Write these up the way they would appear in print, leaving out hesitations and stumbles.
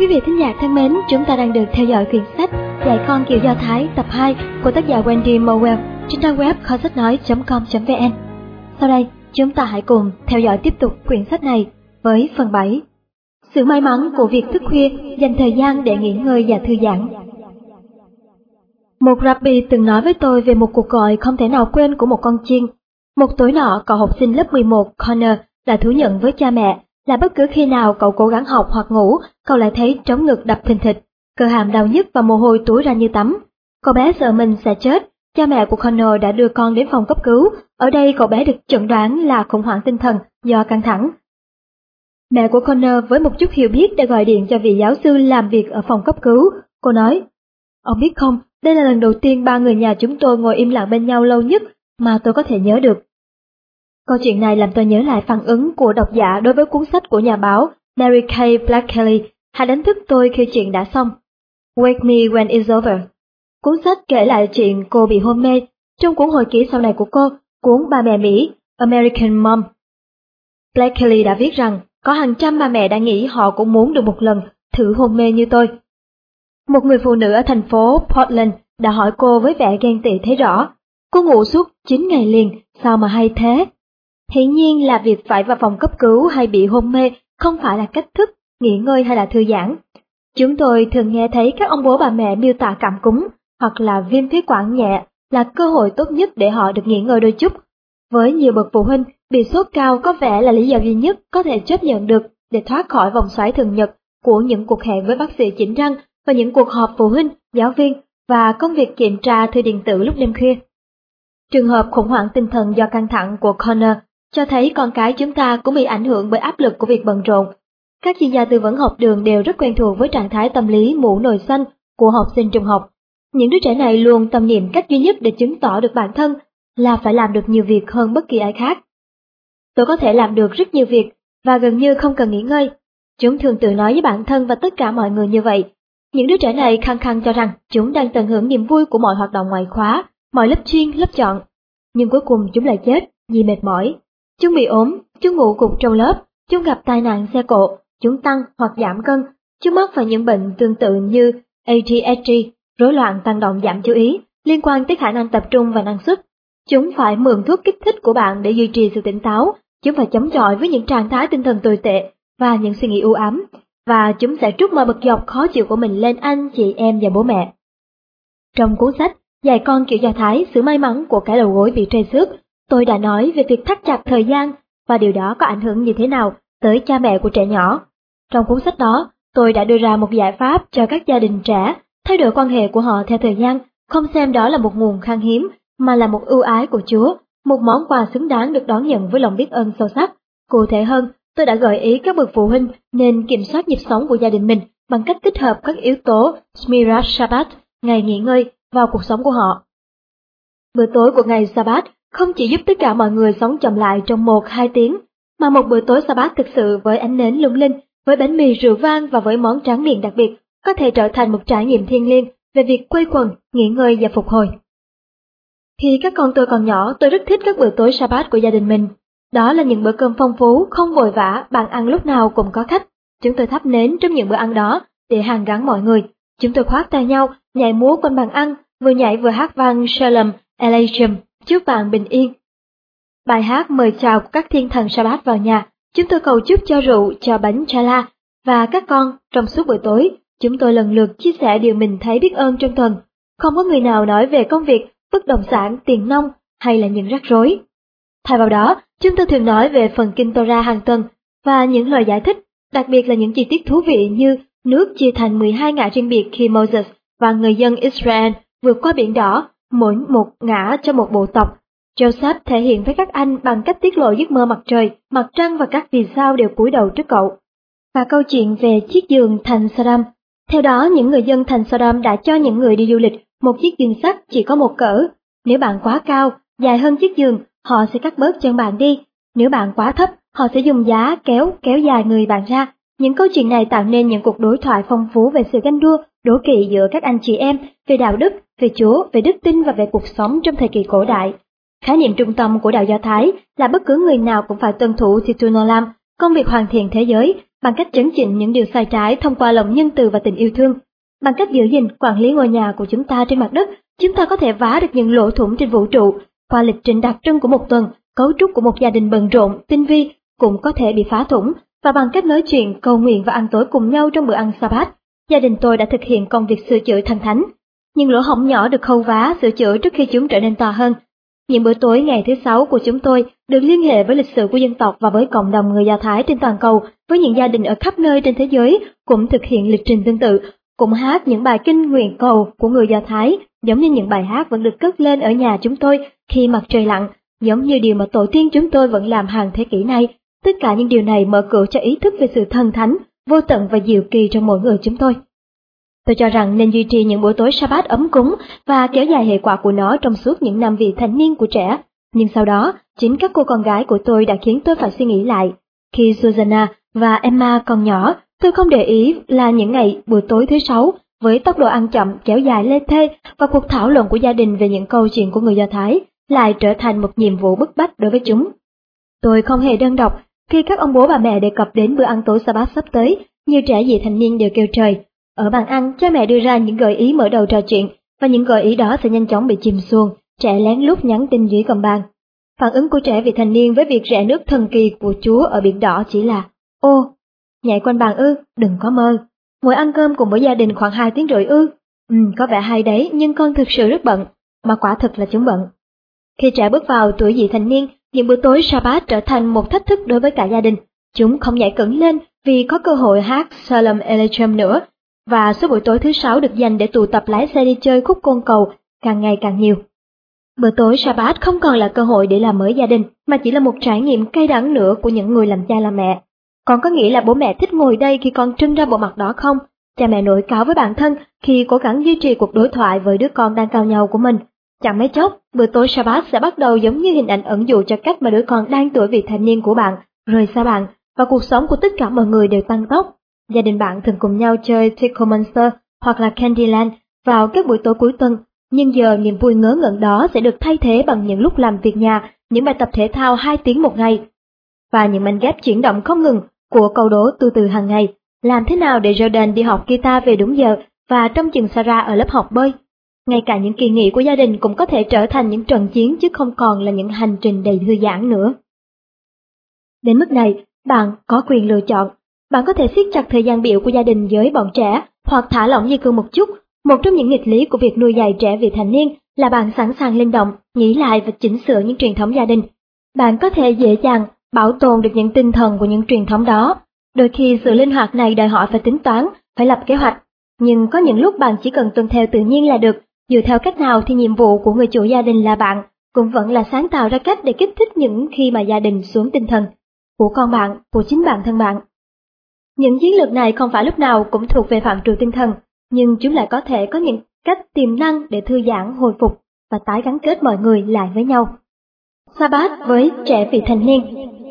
Quý vị thính giả thân mến, chúng ta đang được theo dõi quyển sách Dạy con kiểu Do Thái tập 2 của tác giả Wendy Mowell trên trang web kho sách nói.com.vn. Sau đây, chúng ta hãy cùng theo dõi tiếp tục quyển sách này với phần 7. Sự may mắn của việc thức khuya, dành thời gian để nghỉ ngơi và thư giãn. Một rabbi từng nói với tôi về một cuộc gọi không thể nào quên của một con chiên. Một tối nọ, cậu học sinh lớp 11 Connor đã thú nhận với cha mẹ là bất cứ khi nào cậu cố gắng học hoặc ngủ, cậu lại thấy trống ngực đập thình thịch, cơ hàm đau nhức và mồ hôi túa ra như tắm. Cậu bé sợ mình sẽ chết. Cha mẹ của Connor đã đưa con đến phòng cấp cứu. Ở đây cậu bé được chẩn đoán là khủng hoảng tinh thần do căng thẳng. Mẹ của Connor với một chút hiểu biết đã gọi điện cho vị giáo sư làm việc ở phòng cấp cứu. Cô nói, ông biết không, đây là lần đầu tiên ba người nhà chúng tôi ngồi im lặng bên nhau lâu nhất mà tôi có thể nhớ được. Câu chuyện này làm tôi nhớ lại phản ứng của độc giả đối với cuốn sách của nhà báo Mary Kay Blakeley, Hãy đánh thức tôi khi chuyện đã xong. Wake me when it's over. Cuốn sách kể lại chuyện cô bị hôn mê. Trong cuốn hồi ký sau này của cô, cuốn Ba mẹ Mỹ, American Mom, Blakeley đã viết rằng có hàng trăm bà mẹ đã nghĩ họ cũng muốn được một lần thử hôn mê như tôi. Một người phụ nữ ở thành phố Portland đã hỏi cô với vẻ ghen tị thấy rõ, cô ngủ suốt 9 ngày liền, sao mà hay thế? Hiển nhiên là việc phải vào phòng cấp cứu hay bị hôn mê không phải là cách thức nghỉ ngơi hay là thư giãn. Chúng tôi thường nghe thấy các ông bố bà mẹ miêu tả cảm cúm hoặc là viêm phế quản nhẹ là cơ hội tốt nhất để họ được nghỉ ngơi đôi chút. Với nhiều bậc phụ huynh, bị sốt cao có vẻ là lý do duy nhất có thể chấp nhận được để thoát khỏi vòng xoáy thường nhật của những cuộc hẹn với bác sĩ chỉnh răng và những cuộc họp phụ huynh, giáo viên và công việc kiểm tra thư điện tử lúc đêm khuya. Trường hợp khủng hoảng tinh thần do căng thẳng của Connor cho thấy con cái chúng ta cũng bị ảnh hưởng bởi áp lực của việc bận rộn. Các chuyên gia tư vấn học đường đều rất quen thuộc với trạng thái tâm lý mũ nồi xanh của học sinh trung học. Những đứa trẻ này luôn tâm niệm cách duy nhất để chứng tỏ được bản thân là phải làm được nhiều việc hơn bất kỳ ai khác. Tôi có thể làm được rất nhiều việc và gần như không cần nghỉ ngơi. Chúng thường tự nói với bản thân và tất cả mọi người như vậy. Những đứa trẻ này khăng khăng cho rằng chúng đang tận hưởng niềm vui của mọi hoạt động ngoại khóa, mọi lớp chuyên, lớp chọn. Nhưng cuối cùng chúng lại chết vì mệt mỏi. Chúng bị ốm, chúng ngủ gục trong lớp, chúng gặp tai nạn xe cộ, chúng tăng hoặc giảm cân, chúng mắc phải những bệnh tương tự như ADHD, rối loạn tăng động giảm chú ý, liên quan tới khả năng tập trung và năng suất. Chúng phải mượn thuốc kích thích của bạn để duy trì sự tỉnh táo, chúng phải chống chọi với những trạng thái tinh thần tồi tệ và những suy nghĩ u ám, và chúng sẽ trút mọi bực dọc khó chịu của mình lên anh, chị em và bố mẹ. Trong cuốn sách Dạy con kiểu Do Thái, sự may mắn của cái đầu gối bị trầy xước, tôi đã nói về việc thắt chặt thời gian và điều đó có ảnh hưởng như thế nào tới cha mẹ của trẻ nhỏ. Trong cuốn sách đó, tôi đã đưa ra một giải pháp cho các gia đình trẻ thay đổi quan hệ của họ theo thời gian, không xem đó là một nguồn khan hiếm mà là một ưu ái của Chúa, một món quà xứng đáng được đón nhận với lòng biết ơn sâu sắc. Cụ thể hơn, tôi đã gợi ý các bậc phụ huynh nên kiểm soát nhịp sống của gia đình mình bằng cách tích hợp các yếu tố Shmirat Shabbat, ngày nghỉ ngơi, vào cuộc sống của họ. Bữa tối của ngày Sabbath không chỉ giúp tất cả mọi người sống chậm lại trong 1-2 tiếng, mà một bữa tối Sabbath thực sự với ánh nến lung linh, với bánh mì rượu vang và với món tráng miệng đặc biệt, có thể trở thành một trải nghiệm thiêng liêng về việc quây quần, nghỉ ngơi và phục hồi. Khi các con tôi còn nhỏ, tôi rất thích các bữa tối Sabbath của gia đình mình. Đó là những bữa cơm phong phú, không vội vã, bàn ăn lúc nào cũng có khách. Chúng tôi thắp nến trong những bữa ăn đó để hàn gắn mọi người. Chúng tôi khoác tay nhau, nhảy múa quanh bàn ăn, vừa nhảy vừa hát vang Shalom Aleichem, chúc bạn bình yên. Bài hát mời chào của các thiên thần Sabbath vào nhà, chúng tôi cầu chúc cho rượu, cho bánh challah và các con. Trong suốt buổi tối, chúng tôi lần lượt chia sẻ điều mình thấy biết ơn trong tuần. Không có người nào nói về công việc, bất động sản, tiền nong hay là những rắc rối. Thay vào đó, chúng tôi thường nói về phần Kinh Torah hàng tuần và những lời giải thích, đặc biệt là những chi tiết thú vị như nước chia thành 12 ngả riêng biệt khi Moses và người dân Israel vượt qua biển đỏ, mỗi một ngả cho một bộ tộc. Joseph thể hiện với các anh bằng cách tiết lộ giấc mơ mặt trời, mặt trăng và các vì sao đều cúi đầu trước cậu. Và câu chuyện về chiếc giường thành Sodom. Theo đó, những người dân thành Sodom đã cho những người đi du lịch một chiếc giường sắt chỉ có một cỡ. Nếu bạn quá cao, dài hơn chiếc giường, họ sẽ cắt bớt chân bạn đi. Nếu bạn quá thấp, họ sẽ dùng giá kéo dài người bạn ra. Những câu chuyện này tạo nên những cuộc đối thoại phong phú về sự ganh đua, đố kỵ giữa các anh chị em, về đạo đức, về Chúa, về đức tin và về cuộc sống trong thời kỳ cổ đại. Khái niệm trung tâm của đạo Do Thái là bất cứ người nào cũng phải tuân thủ Tikkun Olam, công việc hoàn thiện thế giới, bằng cách chấn chỉnh những điều sai trái thông qua lòng nhân từ và tình yêu thương. Bằng cách giữ gìn, quản lý ngôi nhà của chúng ta trên mặt đất, chúng ta có thể vá được những lỗ thủng trên vũ trụ. Qua lịch trình đặc trưng của một tuần, cấu trúc của một gia đình bận rộn, tinh vi cũng có thể bị phá thủng, và bằng cách nói chuyện, cầu nguyện và ăn tối cùng nhau trong bữa ăn Sa-bát, gia đình tôi đã thực hiện công việc sửa chữa thần thánh. Những lỗ hổng nhỏ được khâu vá, sửa chữa trước khi chúng trở nên to hơn. Những bữa tối ngày thứ Sáu của chúng tôi được liên hệ với lịch sử của dân tộc và với cộng đồng người Do Thái trên toàn cầu, với những gia đình ở khắp nơi trên thế giới cũng thực hiện lịch trình tương tự, cũng hát những bài kinh nguyện cầu của người Do Thái, giống như những bài hát vẫn được cất lên ở nhà chúng tôi khi mặt trời lặn, giống như điều mà tổ tiên chúng tôi vẫn làm hàng thế kỷ nay. Tất cả những điều này mở cửa cho ý thức về sự thần thánh, vô tận và diệu kỳ trong mỗi người chúng tôi. Tôi cho rằng nên duy trì những buổi tối Sa-bát ấm cúng và kéo dài hệ quả của nó trong suốt những năm vị thành niên của trẻ. Nhưng sau đó, chính các cô con gái của tôi đã khiến tôi phải suy nghĩ lại. Khi Susanna và Emma còn nhỏ, tôi không để ý là những ngày buổi tối thứ Sáu, với tốc độ ăn chậm kéo dài lê thê và cuộc thảo luận của gia đình về những câu chuyện của người Do Thái lại trở thành một nhiệm vụ bức bách đối với chúng. Tôi không hề đơn độc khi các ông bố bà mẹ đề cập đến bữa ăn tối Sa-bát sắp tới, nhiều trẻ vị thành niên đều kêu trời. Ở bàn ăn, cha mẹ đưa ra những gợi ý mở đầu trò chuyện, và những gợi ý đó sẽ nhanh chóng bị chìm xuồng, trẻ lén lút nhắn tin dưới gầm bàn. Phản ứng của trẻ vị thành niên với việc rẽ nước thần kỳ của Chúa ở Biển Đỏ chỉ là: ô, nhảy quanh bàn ư, đừng có mơ. Ngồi ăn cơm cùng với gia đình khoảng 2 tiếng rưỡi ư, có vẻ hay đấy, nhưng con thực sự rất bận, mà quả thực là chúng bận. Khi trẻ bước vào tuổi vị thành niên, những bữa tối Sa-bát trở thành một thách thức đối với cả gia đình. Chúng không nhảy cẫng lên vì có cơ hội hát Shalom Aleichem nữa, và số buổi tối thứ Sáu được dành để tụ tập lái xe đi chơi khúc côn cầu càng ngày càng nhiều. Bữa tối Sa-bát không còn là cơ hội để làm mới gia đình, mà chỉ là một trải nghiệm cay đắng nữa của những người làm cha làm mẹ. Con có nghĩ là bố mẹ thích ngồi đây khi con trưng ra bộ mặt đó không? Cha mẹ nổi cáu với bản thân khi cố gắng duy trì cuộc đối thoại với đứa con đang cào nhau của mình. Chẳng mấy chốc, bữa tối Sa-bát sẽ bắt đầu giống như hình ảnh ẩn dụ cho cách mà đứa con đang tuổi vị thành niên của bạn rời xa bạn, và cuộc sống của tất cả mọi người đều tăng tốc. Gia đình bạn thường cùng nhau chơi Tickle Monster hoặc là Candyland vào các buổi tối cuối tuần, nhưng giờ niềm vui ngớ ngẩn đó sẽ được thay thế bằng những lúc làm việc nhà, những bài tập thể thao 2 tiếng một ngày, và những mảnh ghép chuyển động không ngừng của câu đố tu từ hàng ngày. Làm thế nào để Jordan đi học guitar về đúng giờ và trông chừng Sarah ở lớp học bơi? Ngay cả những kỳ nghỉ của gia đình cũng có thể trở thành những trận chiến chứ không còn là những hành trình đầy thư giãn nữa. Đến mức này, bạn có quyền lựa chọn. Bạn có thể siết chặt thời gian biểu của gia đình với bọn trẻ, hoặc thả lỏng di cư một chút. Một trong những nghịch lý của việc nuôi dạy trẻ vị thành niên là bạn sẵn sàng linh động, nghĩ lại và chỉnh sửa những truyền thống gia đình. Bạn có thể dễ dàng bảo tồn được những tinh thần của những truyền thống đó. Đôi khi sự linh hoạt này đòi hỏi phải tính toán, phải lập kế hoạch. Nhưng có những lúc bạn chỉ cần tuân theo tự nhiên là được. Dù theo cách nào thì nhiệm vụ của người chủ gia đình là bạn cũng vẫn là sáng tạo ra cách để kích thích những khi mà gia đình xuống tinh thần của con bạn, của chính bản thân bạn. Những chiến lược này không phải lúc nào cũng thuộc về phạm trù tinh thần, nhưng chúng lại có thể có những cách tiềm năng để thư giãn, hồi phục và tái gắn kết mọi người lại với nhau. Sa-bát với trẻ vị thành niên.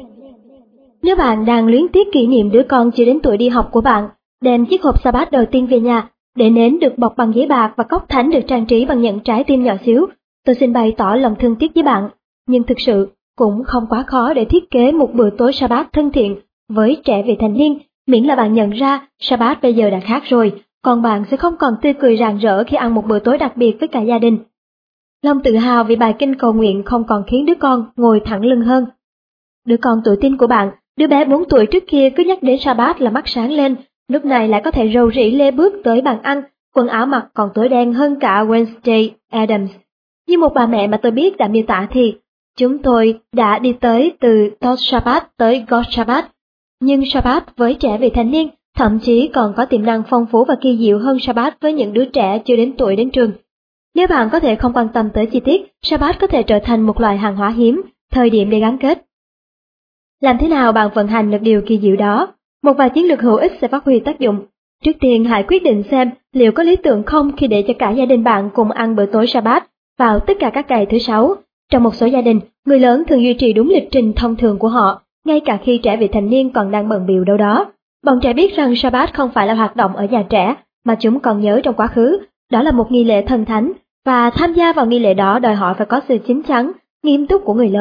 Nếu bạn đang luyến tiếc kỷ niệm đứa con chưa đến tuổi đi học của bạn, đem chiếc hộp Sa-bát đầu tiên về nhà, để nến được bọc bằng giấy bạc và cốc thánh được trang trí bằng những trái tim nhỏ xíu, tôi xin bày tỏ lòng thương tiếc với bạn. Nhưng thực sự cũng không quá khó để thiết kế một bữa tối Sa-bát thân thiện với trẻ vị thành niên, miễn là bạn nhận ra Sa-bát bây giờ đã khác rồi, còn bạn sẽ không còn tươi cười rạng rỡ khi ăn một bữa tối đặc biệt với cả gia đình. Lòng tự hào vì bài kinh cầu nguyện không còn khiến đứa con ngồi thẳng lưng hơn. Đứa con tuổi teen của bạn, đứa bé 4 tuổi trước kia cứ nhắc đến Sa-bát là mắt sáng lên, lúc này lại có thể rầu rĩ lê bước tới bàn ăn, quần áo mặc còn tối đen hơn cả Wednesday Addams. Như một bà mẹ mà tôi biết đã miêu tả thì, chúng tôi đã đi tới từ Tosh Sa-bát tới God Sa-bát. Nhưng Sa-bát với trẻ vị thành niên thậm chí còn có tiềm năng phong phú và kỳ diệu hơn Sa-bát với những đứa trẻ chưa đến tuổi đến trường. Nếu bạn có thể không quan tâm tới chi tiết, Sa-bát có thể trở thành một loại hàng hóa hiếm, thời điểm để gắn kết. Làm thế nào bạn vận hành được điều kỳ diệu đó? Một vài chiến lược hữu ích sẽ phát huy tác dụng. Trước tiên hãy quyết định xem liệu có lý tưởng không khi để cho cả gia đình bạn cùng ăn bữa tối Sa-bát vào tất cả các ngày thứ Sáu. Trong một số gia đình, người lớn thường duy trì đúng lịch trình thông thường của họ, ngay cả khi trẻ vị thành niên còn đang bận bịu đâu đó. Bọn trẻ biết rằng Sa-bát không phải là hoạt động ở nhà trẻ, mà chúng còn nhớ trong quá khứ, đó là một nghi lễ thần thánh, và tham gia vào nghi lễ đó đòi hỏi phải có sự chín chắn, nghiêm túc của người lớn.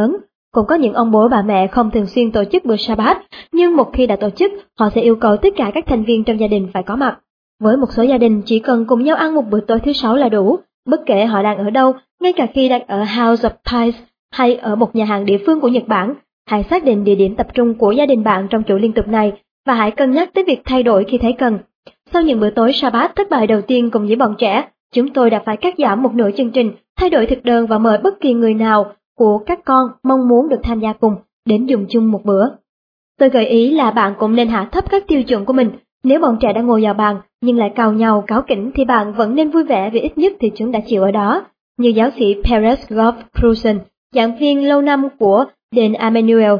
Cũng có những ông bố bà mẹ không thường xuyên tổ chức bữa Sa-bát, nhưng một khi đã tổ chức, họ sẽ yêu cầu tất cả các thành viên trong gia đình phải có mặt. Với một số gia đình chỉ cần cùng nhau ăn một bữa tối thứ Sáu là đủ, bất kể họ đang ở đâu, ngay cả khi đang ở House of Pies hay ở một nhà hàng địa phương của Nhật Bản. Hãy xác định địa điểm tập trung của gia đình bạn trong chuỗi liên tục này và hãy cân nhắc tới việc thay đổi khi thấy cần. Sau những bữa tối Sa-bát thất bại đầu tiên cùng với bọn trẻ, chúng tôi đã phải cắt giảm một nửa chương trình, thay đổi thực đơn và mời bất kỳ người nào của các con mong muốn được tham gia cùng đến dùng chung một bữa. Tôi gợi ý là bạn cũng nên hạ thấp các tiêu chuẩn của mình. Nếu bọn trẻ đã ngồi vào bàn nhưng lại cào nhau cáu kỉnh thì bạn vẫn nên vui vẻ vì ít nhất thì chúng đã chịu ở đó. Như giáo sĩ Perez Goff Cruzen, giảng viên lâu năm của đền Emmanuel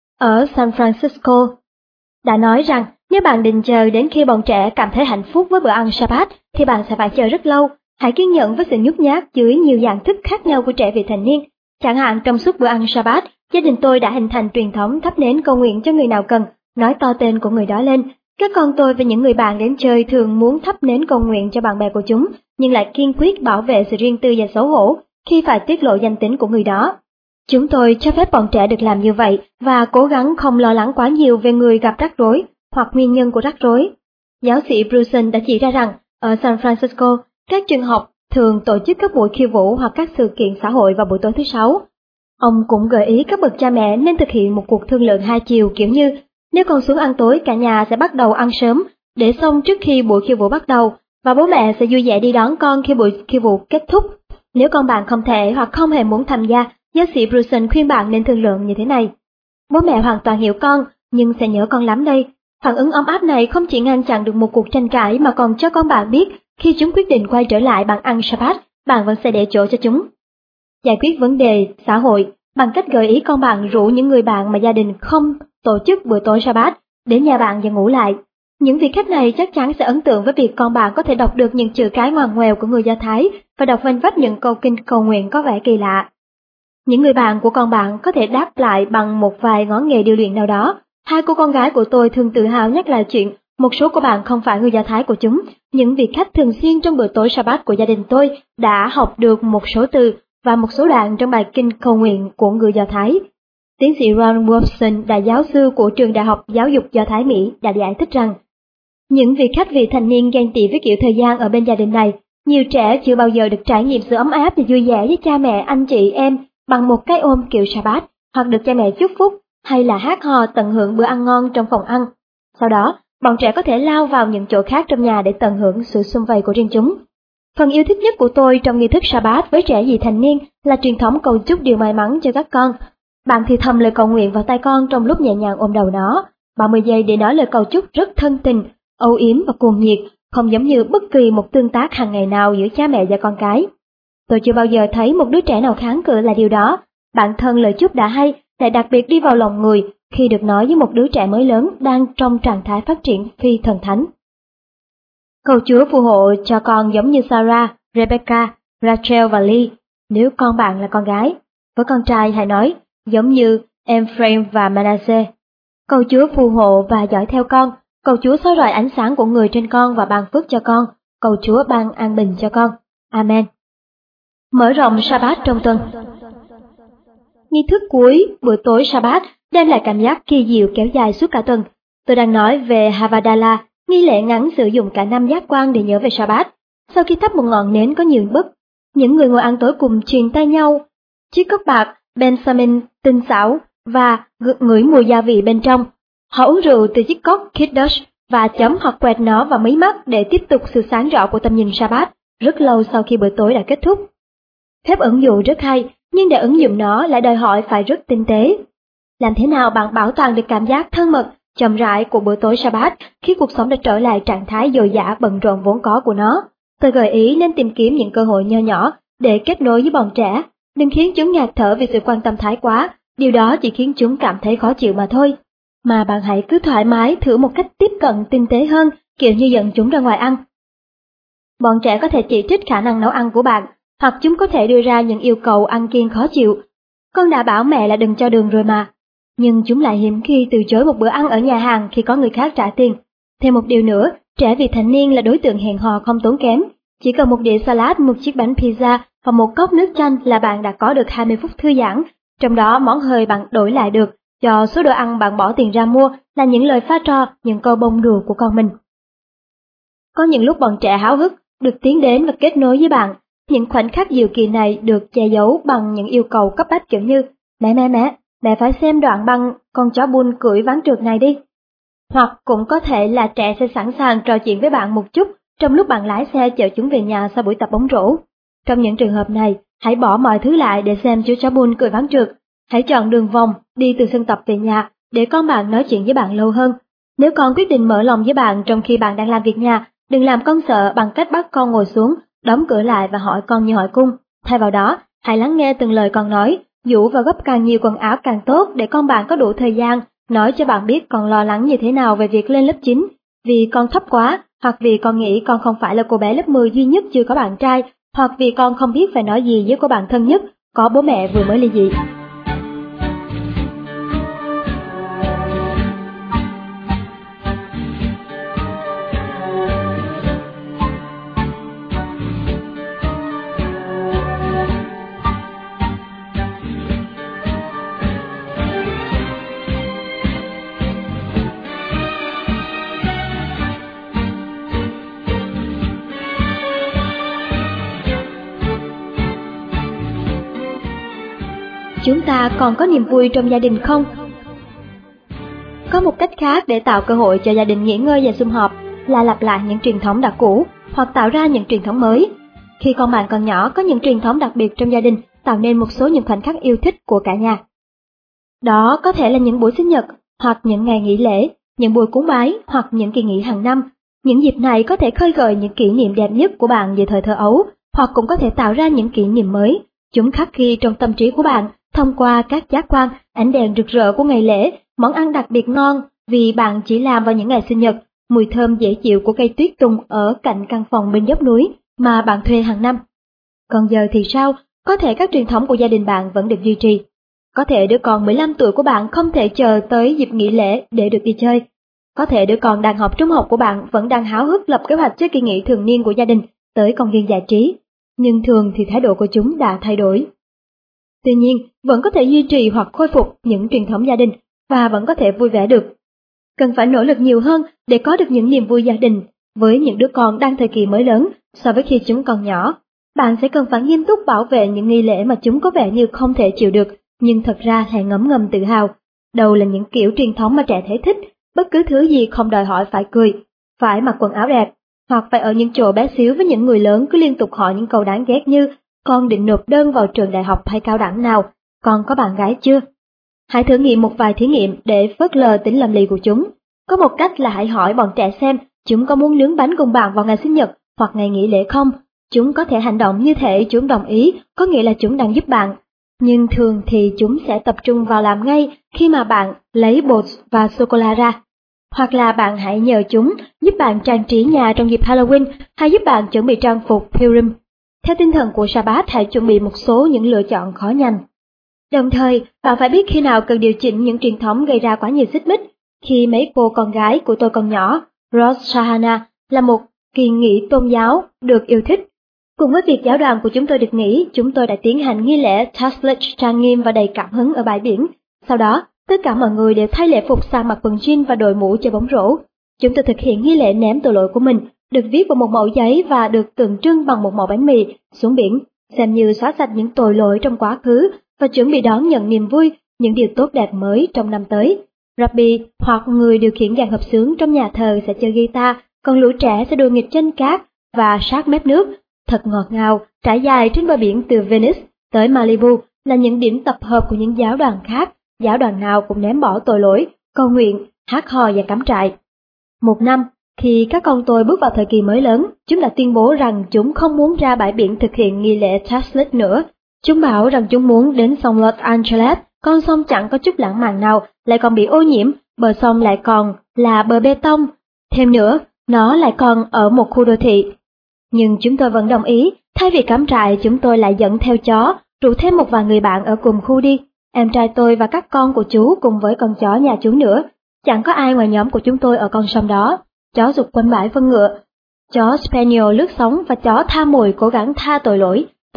ở San Francisco, đã nói rằng nếu bạn định chờ đến khi bọn trẻ cảm thấy hạnh phúc với bữa ăn Sa-bát thì bạn sẽ phải chờ rất lâu. Hãy kiên nhẫn với sự nhút nhát dưới nhiều dạng thức khác nhau của trẻ vị thành niên. Chẳng hạn trong suốt bữa ăn Sa-bát, gia đình tôi đã hình thành truyền thống thắp nến cầu nguyện cho người nào cần, nói to tên của người đó lên. Các con tôi và những người bạn đến chơi thường muốn thắp nến cầu nguyện cho bạn bè của chúng, nhưng lại kiên quyết bảo vệ sự riêng tư và xấu hổ khi phải tiết lộ danh tính của người đó. Chúng tôi cho phép bọn trẻ được làm như vậy và cố gắng không lo lắng quá nhiều về người gặp rắc rối hoặc nguyên nhân của rắc rối. Giáo sĩ Bruson đã chỉ ra rằng, ở San Francisco, các trường học thường tổ chức các buổi khiêu vũ hoặc các sự kiện xã hội vào buổi tối thứ Sáu. Ông cũng gợi ý các bậc cha mẹ nên thực hiện một cuộc thương lượng hai chiều, kiểu như nếu con xuống ăn tối, cả nhà sẽ bắt đầu ăn sớm để xong trước khi buổi khiêu vũ bắt đầu, và bố mẹ sẽ vui vẻ đi đón con khi buổi khiêu vũ kết thúc. Nếu con bạn không thể hoặc không hề muốn tham gia, giáo sĩ Bruson khuyên bạn nên thương lượng như thế này: bố mẹ hoàn toàn hiểu con, nhưng sẽ nhớ con lắm đây. Phản ứng ấm áp này không chỉ ngăn chặn được một cuộc tranh cãi mà còn cho con bạn biết khi chúng quyết định quay trở lại bàn ăn Sa-bát, bạn vẫn sẽ để chỗ cho chúng. Giải quyết vấn đề xã hội bằng cách gợi ý con bạn rủ những người bạn mà gia đình không tổ chức bữa tối Sa-bát đến nhà bạn và ngủ lại. Những vị khách này chắc chắn sẽ ấn tượng với việc con bạn có thể đọc được những chữ cái ngoằn ngoèo của người Do Thái và đọc vanh vách những câu kinh cầu nguyện có vẻ kỳ lạ. Những người bạn của con bạn có thể đáp lại bằng một vài ngón nghề điêu luyện nào đó. Hai cô con gái của tôi thường tự hào nhắc lại chuyện một số của bạn không phải người Do Thái của chúng. Những vị khách thường xuyên trong bữa tối Sa-bát của gia đình tôi đã học được một số từ và một số đoạn trong bài kinh cầu nguyện của người Do Thái. Tiến sĩ Ron Wolfson, đại giáo sư của trường Đại học Giáo dục Do Thái Mỹ, đã giải thích rằng những vị khách vị thành niên ghen tị với kiểu thời gian ở bên gia đình này. Nhiều trẻ chưa bao giờ được trải nghiệm sự ấm áp và vui vẻ với cha mẹ, anh chị, em bằng một cái ôm kiểu Sa-bát, hoặc được cha mẹ chúc phúc, hay là hát hò tận hưởng bữa ăn ngon trong phòng ăn. Sau đó, bọn trẻ có thể lao vào những chỗ khác trong nhà để tận hưởng sự sum vầy của riêng chúng. Phần yêu thích nhất của tôi trong nghi thức Sa-bát với trẻ vị thành niên là truyền thống cầu chúc điều may mắn cho các con. Bạn thì thầm lời cầu nguyện vào tai con trong lúc nhẹ nhàng ôm đầu nó. 30 giây để nói lời cầu chúc rất thân tình, âu yếm và cuồng nhiệt, không giống như bất kỳ một tương tác hàng ngày nào giữa cha mẹ và con cái. Tôi chưa bao giờ thấy một đứa trẻ nào kháng cự lại điều đó. Bản thân lời chúc đã hay, lại đặc biệt đi vào lòng người khi được nói với một đứa trẻ mới lớn đang trong trạng thái phát triển phi thần thánh. Cầu Chúa phù hộ cho con giống như Sarah, Rebecca, Rachel và Lee, nếu con bạn là con gái. Với con trai hãy nói, giống như Ephraim và Manasseh. Cầu Chúa phù hộ và dõi theo con. Cầu Chúa soi rọi ánh sáng của người trên con và ban phước cho con. Cầu Chúa ban an bình cho con. Amen. Mở rộng Sa-bát trong tuần. Nghi thức cuối buổi tối Sa-bát đem lại cảm giác kỳ diệu kéo dài suốt cả tuần. Tôi đang nói về Havadalah, nghi lễ ngắn sử dụng cả 5 giác quan để nhớ về Sa-bát. Sau khi thắp một ngọn nến có nhiều bức, những người ngồi ăn tối cùng truyền tay nhau chiếc cốc bạc Benjamin tinh xảo và ngửi mùi gia vị bên trong. Họ uống rượu từ chiếc cốc Kiddush và chấm hoặc quẹt nó vào mí mắt để tiếp tục sự sáng rõ của tầm nhìn Sa-bát rất lâu sau khi bữa tối đã kết thúc. Phép ẩn dụ rất hay, nhưng để ứng dụng nó lại đòi hỏi phải rất tinh tế. Làm thế nào bạn bảo toàn được cảm giác thân mật, chậm rãi của bữa tối Sa-bát khi cuộc sống đã trở lại trạng thái dồi dả bận rộn vốn có của nó? Tôi gợi ý nên tìm kiếm những cơ hội nho nhỏ để kết nối với bọn trẻ. Đừng khiến chúng ngạt thở vì sự quan tâm thái quá, điều đó chỉ khiến chúng cảm thấy khó chịu mà thôi. Mà bạn hãy cứ thoải mái thử một cách tiếp cận tinh tế hơn, kiểu như dẫn chúng ra ngoài ăn. Bọn trẻ có thể chỉ trích khả năng nấu ăn của bạn, hoặc chúng có thể đưa ra những yêu cầu ăn kiêng khó chịu. Con đã bảo mẹ là đừng cho đường rồi mà. Nhưng chúng lại hiếm khi từ chối một bữa ăn ở nhà hàng khi có người khác trả tiền. Thêm một điều nữa, trẻ vị thành niên là đối tượng hẹn hò không tốn kém. Chỉ cần một đĩa salad, một chiếc bánh pizza và một cốc nước chanh là bạn đã có được 20 phút thư giãn trong đó món hơi bạn đổi lại được cho số đồ ăn bạn bỏ tiền ra mua là những lời pha trò, những câu bông đùa của con mình. Có những lúc bọn trẻ háo hức được tiến đến và kết nối với bạn. Những khoảnh khắc diệu kỳ này được che giấu bằng những yêu cầu cấp bách kiểu như mẹ phải xem đoạn băng con chó Bull cưỡi ván trượt này đi. Hoặc cũng có thể là trẻ sẽ sẵn sàng trò chuyện với bạn một chút trong lúc bạn lái xe chở chúng về nhà sau buổi tập bóng rổ. Trong những trường hợp này, hãy bỏ mọi thứ lại để xem chú chó Bull cưỡi ván trượt. Hãy chọn đường vòng đi từ sân tập về nhà để con bạn nói chuyện với bạn lâu hơn. Nếu con quyết định mở lòng với bạn trong khi bạn đang làm việc nhà, đừng làm con sợ bằng cách bắt con ngồi xuống, đóng cửa lại và hỏi con như hỏi cung. Thay vào đó, hãy lắng nghe từng lời con nói, giũ và gấp càng nhiều quần áo càng tốt để con bạn có đủ thời gian nói cho bạn biết con lo lắng như thế nào về việc lên lớp 9, vì con thấp quá, hoặc vì con nghĩ con không phải là cô bé lớp 10 duy nhất chưa có bạn trai, hoặc vì con không biết phải nói gì với cô bạn thân nhất, có bố mẹ vừa mới ly dị. Chúng ta còn có niềm vui trong gia đình không? Có một cách khác để tạo cơ hội cho gia đình nghỉ ngơi và sum họp là lặp lại những truyền thống đã cũ hoặc tạo ra những truyền thống mới. Khi con bạn còn nhỏ, có những truyền thống đặc biệt trong gia đình tạo nên một số những khoảnh khắc yêu thích của cả nhà. Đó có thể là những buổi sinh nhật, hoặc những ngày nghỉ lễ, những buổi cúng bái hoặc những kỳ nghỉ hàng năm. Những dịp này có thể khơi gợi những kỷ niệm đẹp nhất của bạn về thời thơ ấu, hoặc cũng có thể tạo ra những kỷ niệm mới. Chúng khắc ghi trong tâm trí của bạn thông qua các giác quan, ánh đèn rực rỡ của ngày lễ, món ăn đặc biệt ngon vì bạn chỉ làm vào những ngày sinh nhật, mùi thơm dễ chịu của cây tuyết tùng ở cạnh căn phòng bên dốc núi mà bạn thuê hàng năm. Còn giờ thì sao? Có thể các truyền thống của gia đình bạn vẫn được duy trì. Có thể đứa con 15 tuổi của bạn không thể chờ tới dịp nghỉ lễ để được đi chơi. Có thể đứa con đang học trung học của bạn vẫn đang háo hức lập kế hoạch cho kỳ nghỉ thường niên của gia đình tới công viên giải trí. Nhưng thường thì thái độ của chúng đã thay đổi. Tuy nhiên, vẫn có thể duy trì hoặc khôi phục những truyền thống gia đình và vẫn có thể vui vẻ được. Cần phải nỗ lực nhiều hơn để có được những niềm vui gia đình với những đứa con đang thời kỳ mới lớn so với khi chúng còn nhỏ. Bạn sẽ cần phải nghiêm túc bảo vệ những nghi lễ mà chúng có vẻ như không thể chịu được, nhưng thật ra hãy ngấm ngầm tự hào. Đầu là những kiểu truyền thống mà trẻ thấy thích, bất cứ thứ gì không đòi hỏi phải cười, phải mặc quần áo đẹp, hoặc phải ở những chỗ bé xíu với những người lớn cứ liên tục hỏi những câu đáng ghét như con định nộp đơn vào trường đại học hay cao đẳng nào, con có bạn gái chưa? Hãy thử nghiệm một vài thí nghiệm để phớt lờ tính lầm lì của chúng. Có một cách là hãy hỏi bọn trẻ xem chúng có muốn nướng bánh cùng bạn vào ngày sinh nhật hoặc ngày nghỉ lễ không. Chúng có thể hành động như thể chúng đồng ý, có nghĩa là chúng đang giúp bạn. Nhưng thường thì chúng sẽ tập trung vào làm ngay khi mà bạn lấy bột và sô-cô-la ra. Hoặc là bạn hãy nhờ chúng giúp bạn trang trí nhà trong dịp Halloween hay giúp bạn chuẩn bị trang phục Purim. Theo tinh thần của Sabbath, hãy chuẩn bị một số những lựa chọn khó nhằn. Đồng thời, bạn phải biết khi nào cần điều chỉnh những truyền thống gây ra quá nhiều xích mích. Khi mấy cô con gái của tôi còn nhỏ, Rosh Hashanah là một kỳ nghỉ tôn giáo được yêu thích. Cùng với việc giáo đoàn của chúng tôi được nghỉ, chúng tôi đã tiến hành nghi lễ Taslich trang nghiêm và đầy cảm hứng ở bãi biển. Sau đó, tất cả mọi người đều thay lễ phục sang mặc quần jean và đội mũ chơi bóng rổ. Chúng tôi thực hiện nghi lễ ném tội lỗi của mình, được viết vào một mẩu giấy và được tượng trưng bằng một mẩu bánh mì xuống biển, xem như xóa sạch những tội lỗi trong quá khứ và chuẩn bị đón nhận niềm vui, những điều tốt đẹp mới trong năm tới. Rabbi hoặc người điều khiển dàn hợp xướng trong nhà thờ sẽ chơi guitar, còn lũ trẻ sẽ đùa nghịch trên cát và sát mép nước. Thật ngọt ngào, trải dài trên bờ biển từ Venice tới Malibu là những điểm tập hợp của những giáo đoàn khác. Giáo đoàn nào cũng ném bỏ tội lỗi, cầu nguyện, hát hò và cắm trại. Một năm, khi các con tôi bước vào thời kỳ mới lớn, chúng đã tuyên bố rằng chúng không muốn ra bãi biển thực hiện nghi lễ Taslich nữa. Chúng bảo rằng chúng muốn đến sông Los Angeles, con sông chẳng có chút lãng mạn nào, lại còn bị ô nhiễm, bờ sông lại còn là bờ bê tông. Thêm nữa, nó lại còn ở một khu đô thị. Nhưng chúng tôi vẫn đồng ý, thay vì cắm trại chúng tôi lại dẫn theo chó, rủ thêm một vài người bạn ở cùng khu đi. Em trai tôi và các con của chú cùng với con chó nhà chú nữa. Chẳng có ai ngoài nhóm của chúng tôi ở con sông đó. Chó rụt quanh bãi phân ngựa, chó Spaniel lướt sóng và chó tha mồi cố gắng tha tội lỗi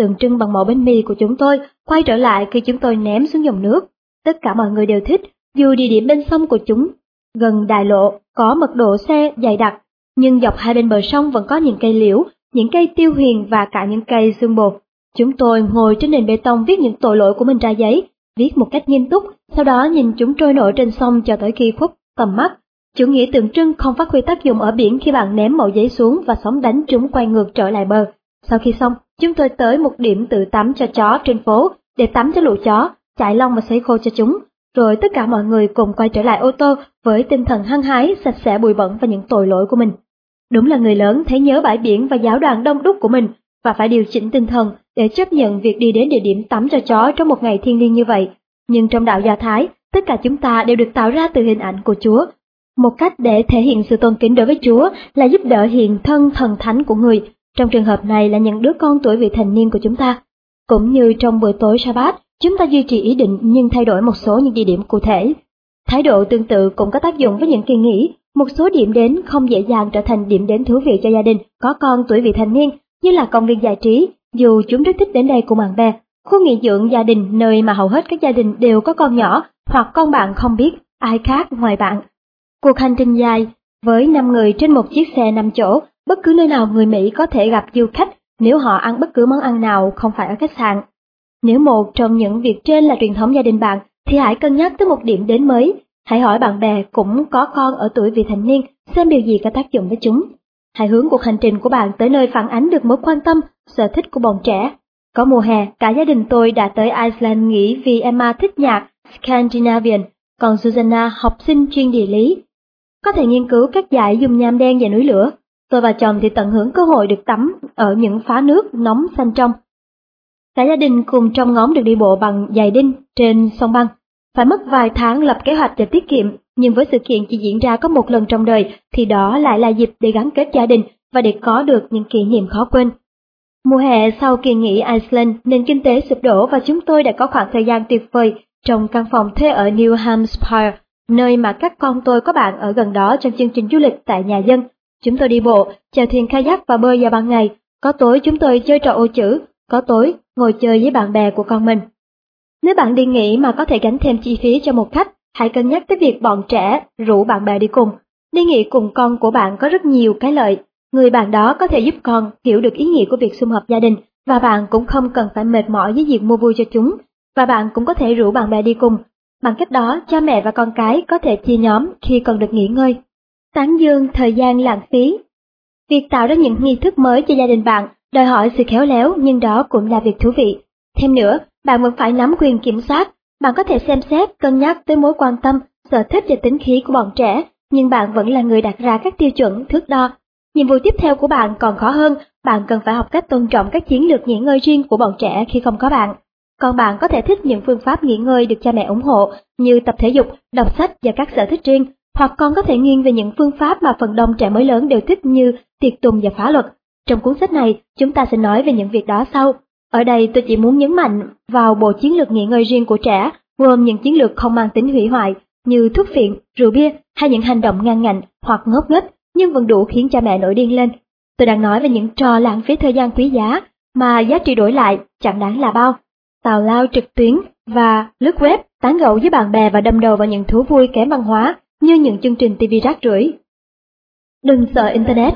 tượng trưng bằng màu bánh mì của chúng tôi, quay trở lại khi chúng tôi ném xuống dòng nước. Tất cả mọi người đều thích, dù địa điểm bên sông của chúng gần đại lộ, có mật độ xe dày đặc, nhưng dọc hai bên bờ sông vẫn có những cây liễu, những cây tiêu huyền và cả những cây xương bột. Chúng tôi ngồi trên nền bê tông viết những tội lỗi của mình ra giấy, viết một cách nghiêm túc, sau đó nhìn chúng trôi nổi trên sông cho tới khi khuất tầm mắt. Chủ nghĩa tượng trưng không phát huy tác dụng ở biển khi bạn ném mẩu giấy xuống và sóng đánh chúng quay ngược trở lại bờ. Sau khi xong, chúng tôi tới một điểm tự tắm cho chó trên phố để tắm cho lũ chó, chải lông và sấy khô cho chúng. Rồi tất cả mọi người cùng quay trở lại ô tô với tinh thần hăng hái, sạch sẽ bụi bẩn và những tội lỗi của mình. Đúng là người lớn thấy nhớ bãi biển và giáo đoàn đông đúc của mình và phải điều chỉnh tinh thần để chấp nhận việc đi đến địa điểm tắm cho chó trong một ngày thiêng liêng như vậy. Nhưng trong đạo Do Thái, tất cả chúng ta đều được tạo ra từ hình ảnh của Chúa. Một cách để thể hiện sự tôn kính đối với Chúa là giúp đỡ hiện thân thần thánh của người, trong trường hợp này là những đứa con tuổi vị thành niên của chúng ta. Cũng như trong bữa tối Sa-bát, chúng ta duy trì ý định nhưng thay đổi một số những địa điểm cụ thể. Thái độ tương tự cũng có tác dụng với những kỳ nghỉ. Một số điểm đến không dễ dàng trở thành điểm đến thú vị cho gia đình có con tuổi vị thành niên, như là công viên giải trí, dù chúng rất thích đến đây cùng bạn bè, khu nghỉ dưỡng gia đình nơi mà hầu hết các gia đình đều có con nhỏ hoặc con bạn không biết ai khác ngoài bạn. Cuộc hành trình dài với 5 người trên một chiếc xe 5 chỗ, bất cứ nơi nào người Mỹ có thể gặp du khách nếu họ ăn bất cứ món ăn nào không phải ở khách sạn. Nếu một trong những việc trên là truyền thống gia đình bạn, thì hãy cân nhắc tới một điểm đến mới. Hãy hỏi bạn bè cũng có con ở tuổi vị thành niên xem điều gì có tác dụng với chúng. Hãy hướng cuộc hành trình của bạn tới nơi phản ánh được mối quan tâm, sở thích của bọn trẻ. Có mùa hè, cả gia đình tôi đã tới Iceland nghỉ vì Emma thích nhạc Scandinavian, còn Susanna học sinh chuyên địa lý. Có thể nghiên cứu các dải dung nham đen và núi lửa. Tôi và chồng thì tận hưởng cơ hội được tắm ở những phá nước nóng xanh trong. Cả gia đình cùng trông ngóng được đi bộ bằng giày đinh trên sông băng. Phải mất vài tháng lập kế hoạch để tiết kiệm, nhưng với sự kiện chỉ diễn ra có một lần trong đời thì đó lại là dịp để gắn kết gia đình và để có được những kỷ niệm khó quên. Mùa hè sau kỳ nghỉ Iceland, nền kinh tế sụp đổ và chúng tôi đã có khoảng thời gian tuyệt vời trong căn phòng thuê ở New Hampshire, nơi mà các con tôi có bạn ở gần đó trong chương trình du lịch tại nhà dân. Chúng tôi đi bộ, chèo thuyền kayak và bơi vào ban ngày. Có tối chúng tôi chơi trò ô chữ, có tối ngồi chơi với bạn bè của con mình. Nếu bạn đi nghỉ mà có thể gánh thêm chi phí cho một khách, hãy cân nhắc tới việc bọn trẻ rủ bạn bè đi cùng. Đi nghỉ cùng con của bạn có rất nhiều cái lợi. Người bạn đó có thể giúp con hiểu được ý nghĩa của việc sum họp gia đình, và bạn cũng không cần phải mệt mỏi với việc mua vui cho chúng. Và bạn cũng có thể rủ bạn bè đi cùng. Bằng cách đó, cha mẹ và con cái có thể chia nhóm khi cần được nghỉ ngơi. Tán dương thời gian lãng phí. Việc tạo ra những nghi thức mới cho gia đình bạn đòi hỏi sự khéo léo, nhưng đó cũng là việc thú vị. Thêm nữa, bạn vẫn phải nắm quyền kiểm soát. Bạn có thể xem xét, cân nhắc tới mối quan tâm, sở thích và tính khí của bọn trẻ, nhưng bạn vẫn là người đặt ra các tiêu chuẩn, thước đo. Nhiệm vụ tiếp theo của bạn còn khó hơn, bạn cần phải học cách tôn trọng các chiến lược nghỉ ngơi riêng của bọn trẻ khi không có bạn. Còn bạn có thể thích những phương pháp nghỉ ngơi được cha mẹ ủng hộ, như tập thể dục, đọc sách và các sở thích riêng, hoặc con có thể nghiêng về những phương pháp mà phần đông trẻ mới lớn đều thích như tiệc tùng và phá luật. Trong cuốn sách này, chúng ta sẽ nói về những việc đó sau. Ở đây tôi chỉ muốn nhấn mạnh vào bộ chiến lược nghỉ ngơi riêng của trẻ, gồm những chiến lược không mang tính hủy hoại như thuốc phiện, rượu bia hay những hành động ngang ngạnh hoặc ngốc nghếch nhưng vẫn đủ khiến cha mẹ nổi điên lên. Tôi đang nói về những trò lãng phí thời gian quý giá mà giá trị đổi lại chẳng đáng là bao. Tào lao trực tuyến và lướt web, tán gẫu với bạn bè và đâm đầu vào những thú vui kém văn hóa như những chương trình TV rác rưởi. Đừng sợ Internet.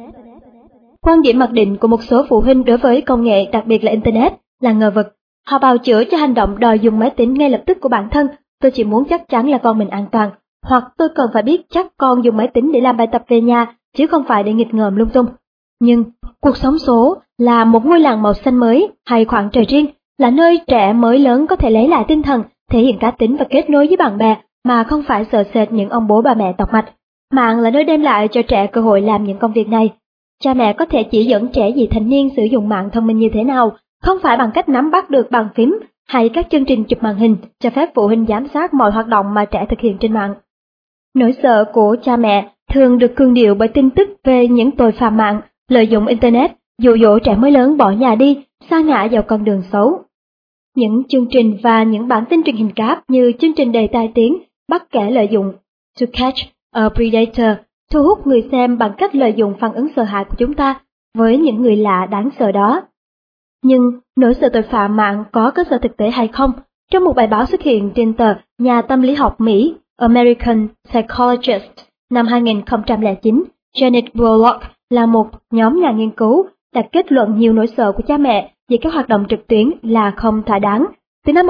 Quan điểm mặc định của một số phụ huynh đối với công nghệ, đặc biệt là Internet, là ngờ vực. Họ bào chữa cho hành động đòi dùng máy tính ngay lập tức của bản thân. Tôi chỉ muốn chắc chắn là con mình an toàn, hoặc tôi cần phải biết chắc con dùng máy tính để làm bài tập về nhà, chứ không phải để nghịch ngợm lung tung. Nhưng cuộc sống số là một ngôi làng màu xanh mới hay khoảng trời riêng, là nơi trẻ mới lớn có thể lấy lại tinh thần, thể hiện cá tính và kết nối với bạn bè mà không phải sợ sệt những ông bố bà mẹ tọc mạch. Mạng là nơi đem lại cho trẻ cơ hội làm những công việc này. Cha mẹ có thể chỉ dẫn trẻ vị thành niên sử dụng mạng thông minh như thế nào, không phải bằng cách nắm bắt được bàn phím hay các chương trình chụp màn hình cho phép phụ huynh giám sát mọi hoạt động mà trẻ thực hiện trên mạng. Nỗi sợ của cha mẹ thường được cương điệu bởi tin tức về những tội phạm mạng, lợi dụng Internet, dụ dỗ trẻ mới lớn bỏ nhà đi, sa ngã vào con đường xấu. Những chương trình và những bản tin truyền hình cáp như chương trình đề tài tiếng bắt kẻ lợi dụng To Catch a Predator thu hút người xem bằng cách lợi dụng phản ứng sợ hãi của chúng ta với những người lạ đáng sợ đó. Nhưng nỗi sợ tội phạm mạng có cơ sở thực tế hay không? Trong một bài báo xuất hiện trên tờ Nhà tâm lý học Mỹ American Psychologist năm 2009, Janet Bullock là một nhóm nhà nghiên cứu đã kết luận nhiều nỗi sợ của cha mẹ về các hoạt động trực tuyến là không thỏa đáng. Từ năm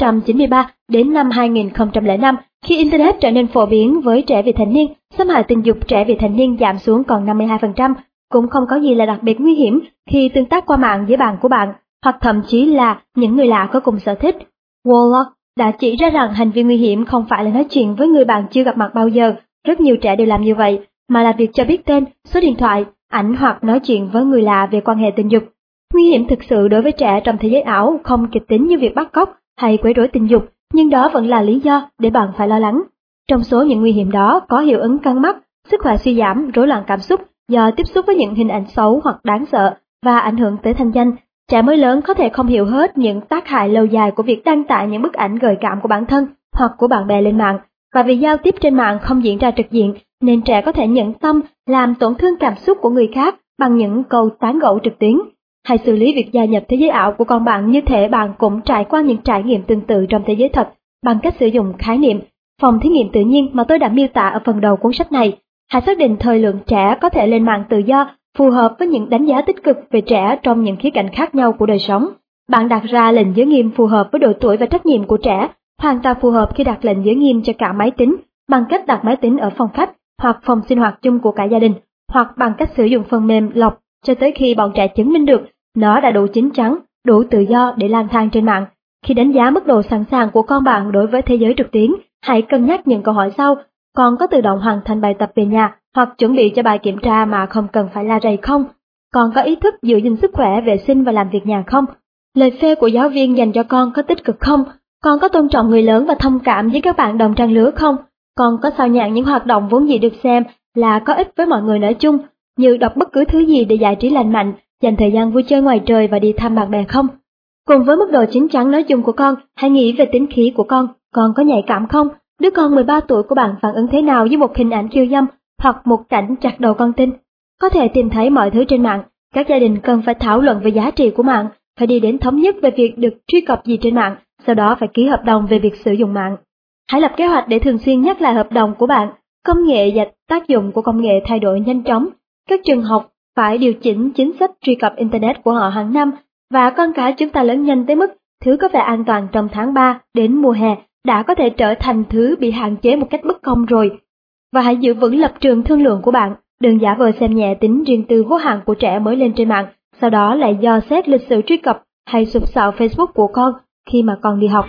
1993 đến năm 2005, khi Internet trở nên phổ biến với trẻ vị thành niên, xâm hại tình dục trẻ vị thành niên giảm xuống còn 52%, cũng không có gì là đặc biệt nguy hiểm khi tương tác qua mạng với bạn của bạn, hoặc thậm chí là những người lạ có cùng sở thích. Warlock đã chỉ ra rằng hành vi nguy hiểm không phải là nói chuyện với người bạn chưa gặp mặt bao giờ, rất nhiều trẻ đều làm như vậy, mà là việc cho biết tên, số điện thoại, ảnh hoặc nói chuyện với người lạ về quan hệ tình dục. Nguy hiểm thực sự đối với trẻ trong thế giới ảo không kịch tính như việc bắt cóc hay quấy rối tình dục, nhưng đó vẫn là lý do để bạn phải lo lắng. Trong số những nguy hiểm đó có hiệu ứng căng mắt, sức khỏe suy giảm, rối loạn cảm xúc do tiếp xúc với những hình ảnh xấu hoặc đáng sợ và ảnh hưởng tới thanh danh. Trẻ mới lớn có thể không hiểu hết những tác hại lâu dài của việc đăng tải những bức ảnh gợi cảm của bản thân hoặc của bạn bè lên mạng, và vì giao tiếp trên mạng không diễn ra trực diện nên trẻ có thể nhẫn tâm làm tổn thương cảm xúc của người khác bằng những câu tán gẫu trực tuyến. Hãy xử lý việc gia nhập thế giới ảo của con bạn như thể bạn cũng trải qua những trải nghiệm tương tự trong thế giới thật, bằng cách sử dụng khái niệm phòng thí nghiệm tự nhiên mà tôi đã miêu tả ở phần đầu cuốn sách này. Hãy xác định thời lượng trẻ có thể lên mạng tự do, phù hợp với những đánh giá tích cực về trẻ trong những khía cạnh khác nhau của đời sống. Bạn đặt ra lệnh giới nghiêm phù hợp với độ tuổi và trách nhiệm của trẻ, hoàn toàn phù hợp khi đặt lệnh giới nghiêm cho cả máy tính, bằng cách đặt máy tính ở phòng khách hoặc phòng sinh hoạt chung của cả gia đình, hoặc bằng cách sử dụng phần mềm lọc cho tới khi bọn trẻ chứng minh được nó đã đủ chín chắn, đủ tự do để lang thang trên mạng. Khi đánh giá mức độ sẵn sàng của con bạn đối với thế giới trực tuyến, hãy cân nhắc những câu hỏi sau: con có tự động hoàn thành bài tập về nhà hoặc chuẩn bị cho bài kiểm tra mà không cần phải la rầy không? Con có ý thức giữ gìn sức khỏe, vệ sinh và làm việc nhà không? Lời phê của giáo viên dành cho con có tích cực không? Con có tôn trọng người lớn và thông cảm với các bạn đồng trang lứa không? Con có sao nhãng những hoạt động vốn dĩ được xem là có ích với mọi người nói chung, như đọc bất cứ thứ gì để giải trí lành mạnh, dành thời gian vui chơi ngoài trời và đi thăm bạn bè không? Cùng với mức độ chín chắn nói chung của con, hãy nghĩ về tính khí của con có nhạy cảm không? Đứa con 13 tuổi của bạn phản ứng thế nào với một hình ảnh khiêu dâm hoặc một cảnh chặt đầu con tin? Có thể tìm thấy mọi thứ trên mạng. Các gia đình cần phải thảo luận về giá trị của mạng, phải đi đến thống nhất về việc được truy cập gì trên mạng, sau đó phải ký hợp đồng về việc sử dụng mạng. Hãy lập kế hoạch để thường xuyên nhắc lại hợp đồng của bạn. Công nghệ và tác dụng của công nghệ thay đổi nhanh chóng. Các trường học phải điều chỉnh chính sách truy cập Internet của họ hàng năm, và con cái chúng ta lớn nhanh tới mức thứ có vẻ an toàn trong tháng 3 đến mùa hè đã có thể trở thành thứ bị hạn chế một cách bất công rồi. Và hãy giữ vững lập trường thương lượng của bạn, đừng giả vờ xem nhẹ tính riêng tư vô hạn của trẻ mới lên trên mạng, sau đó lại dò xét lịch sử truy cập hay sục sạo Facebook của con khi mà con đi học.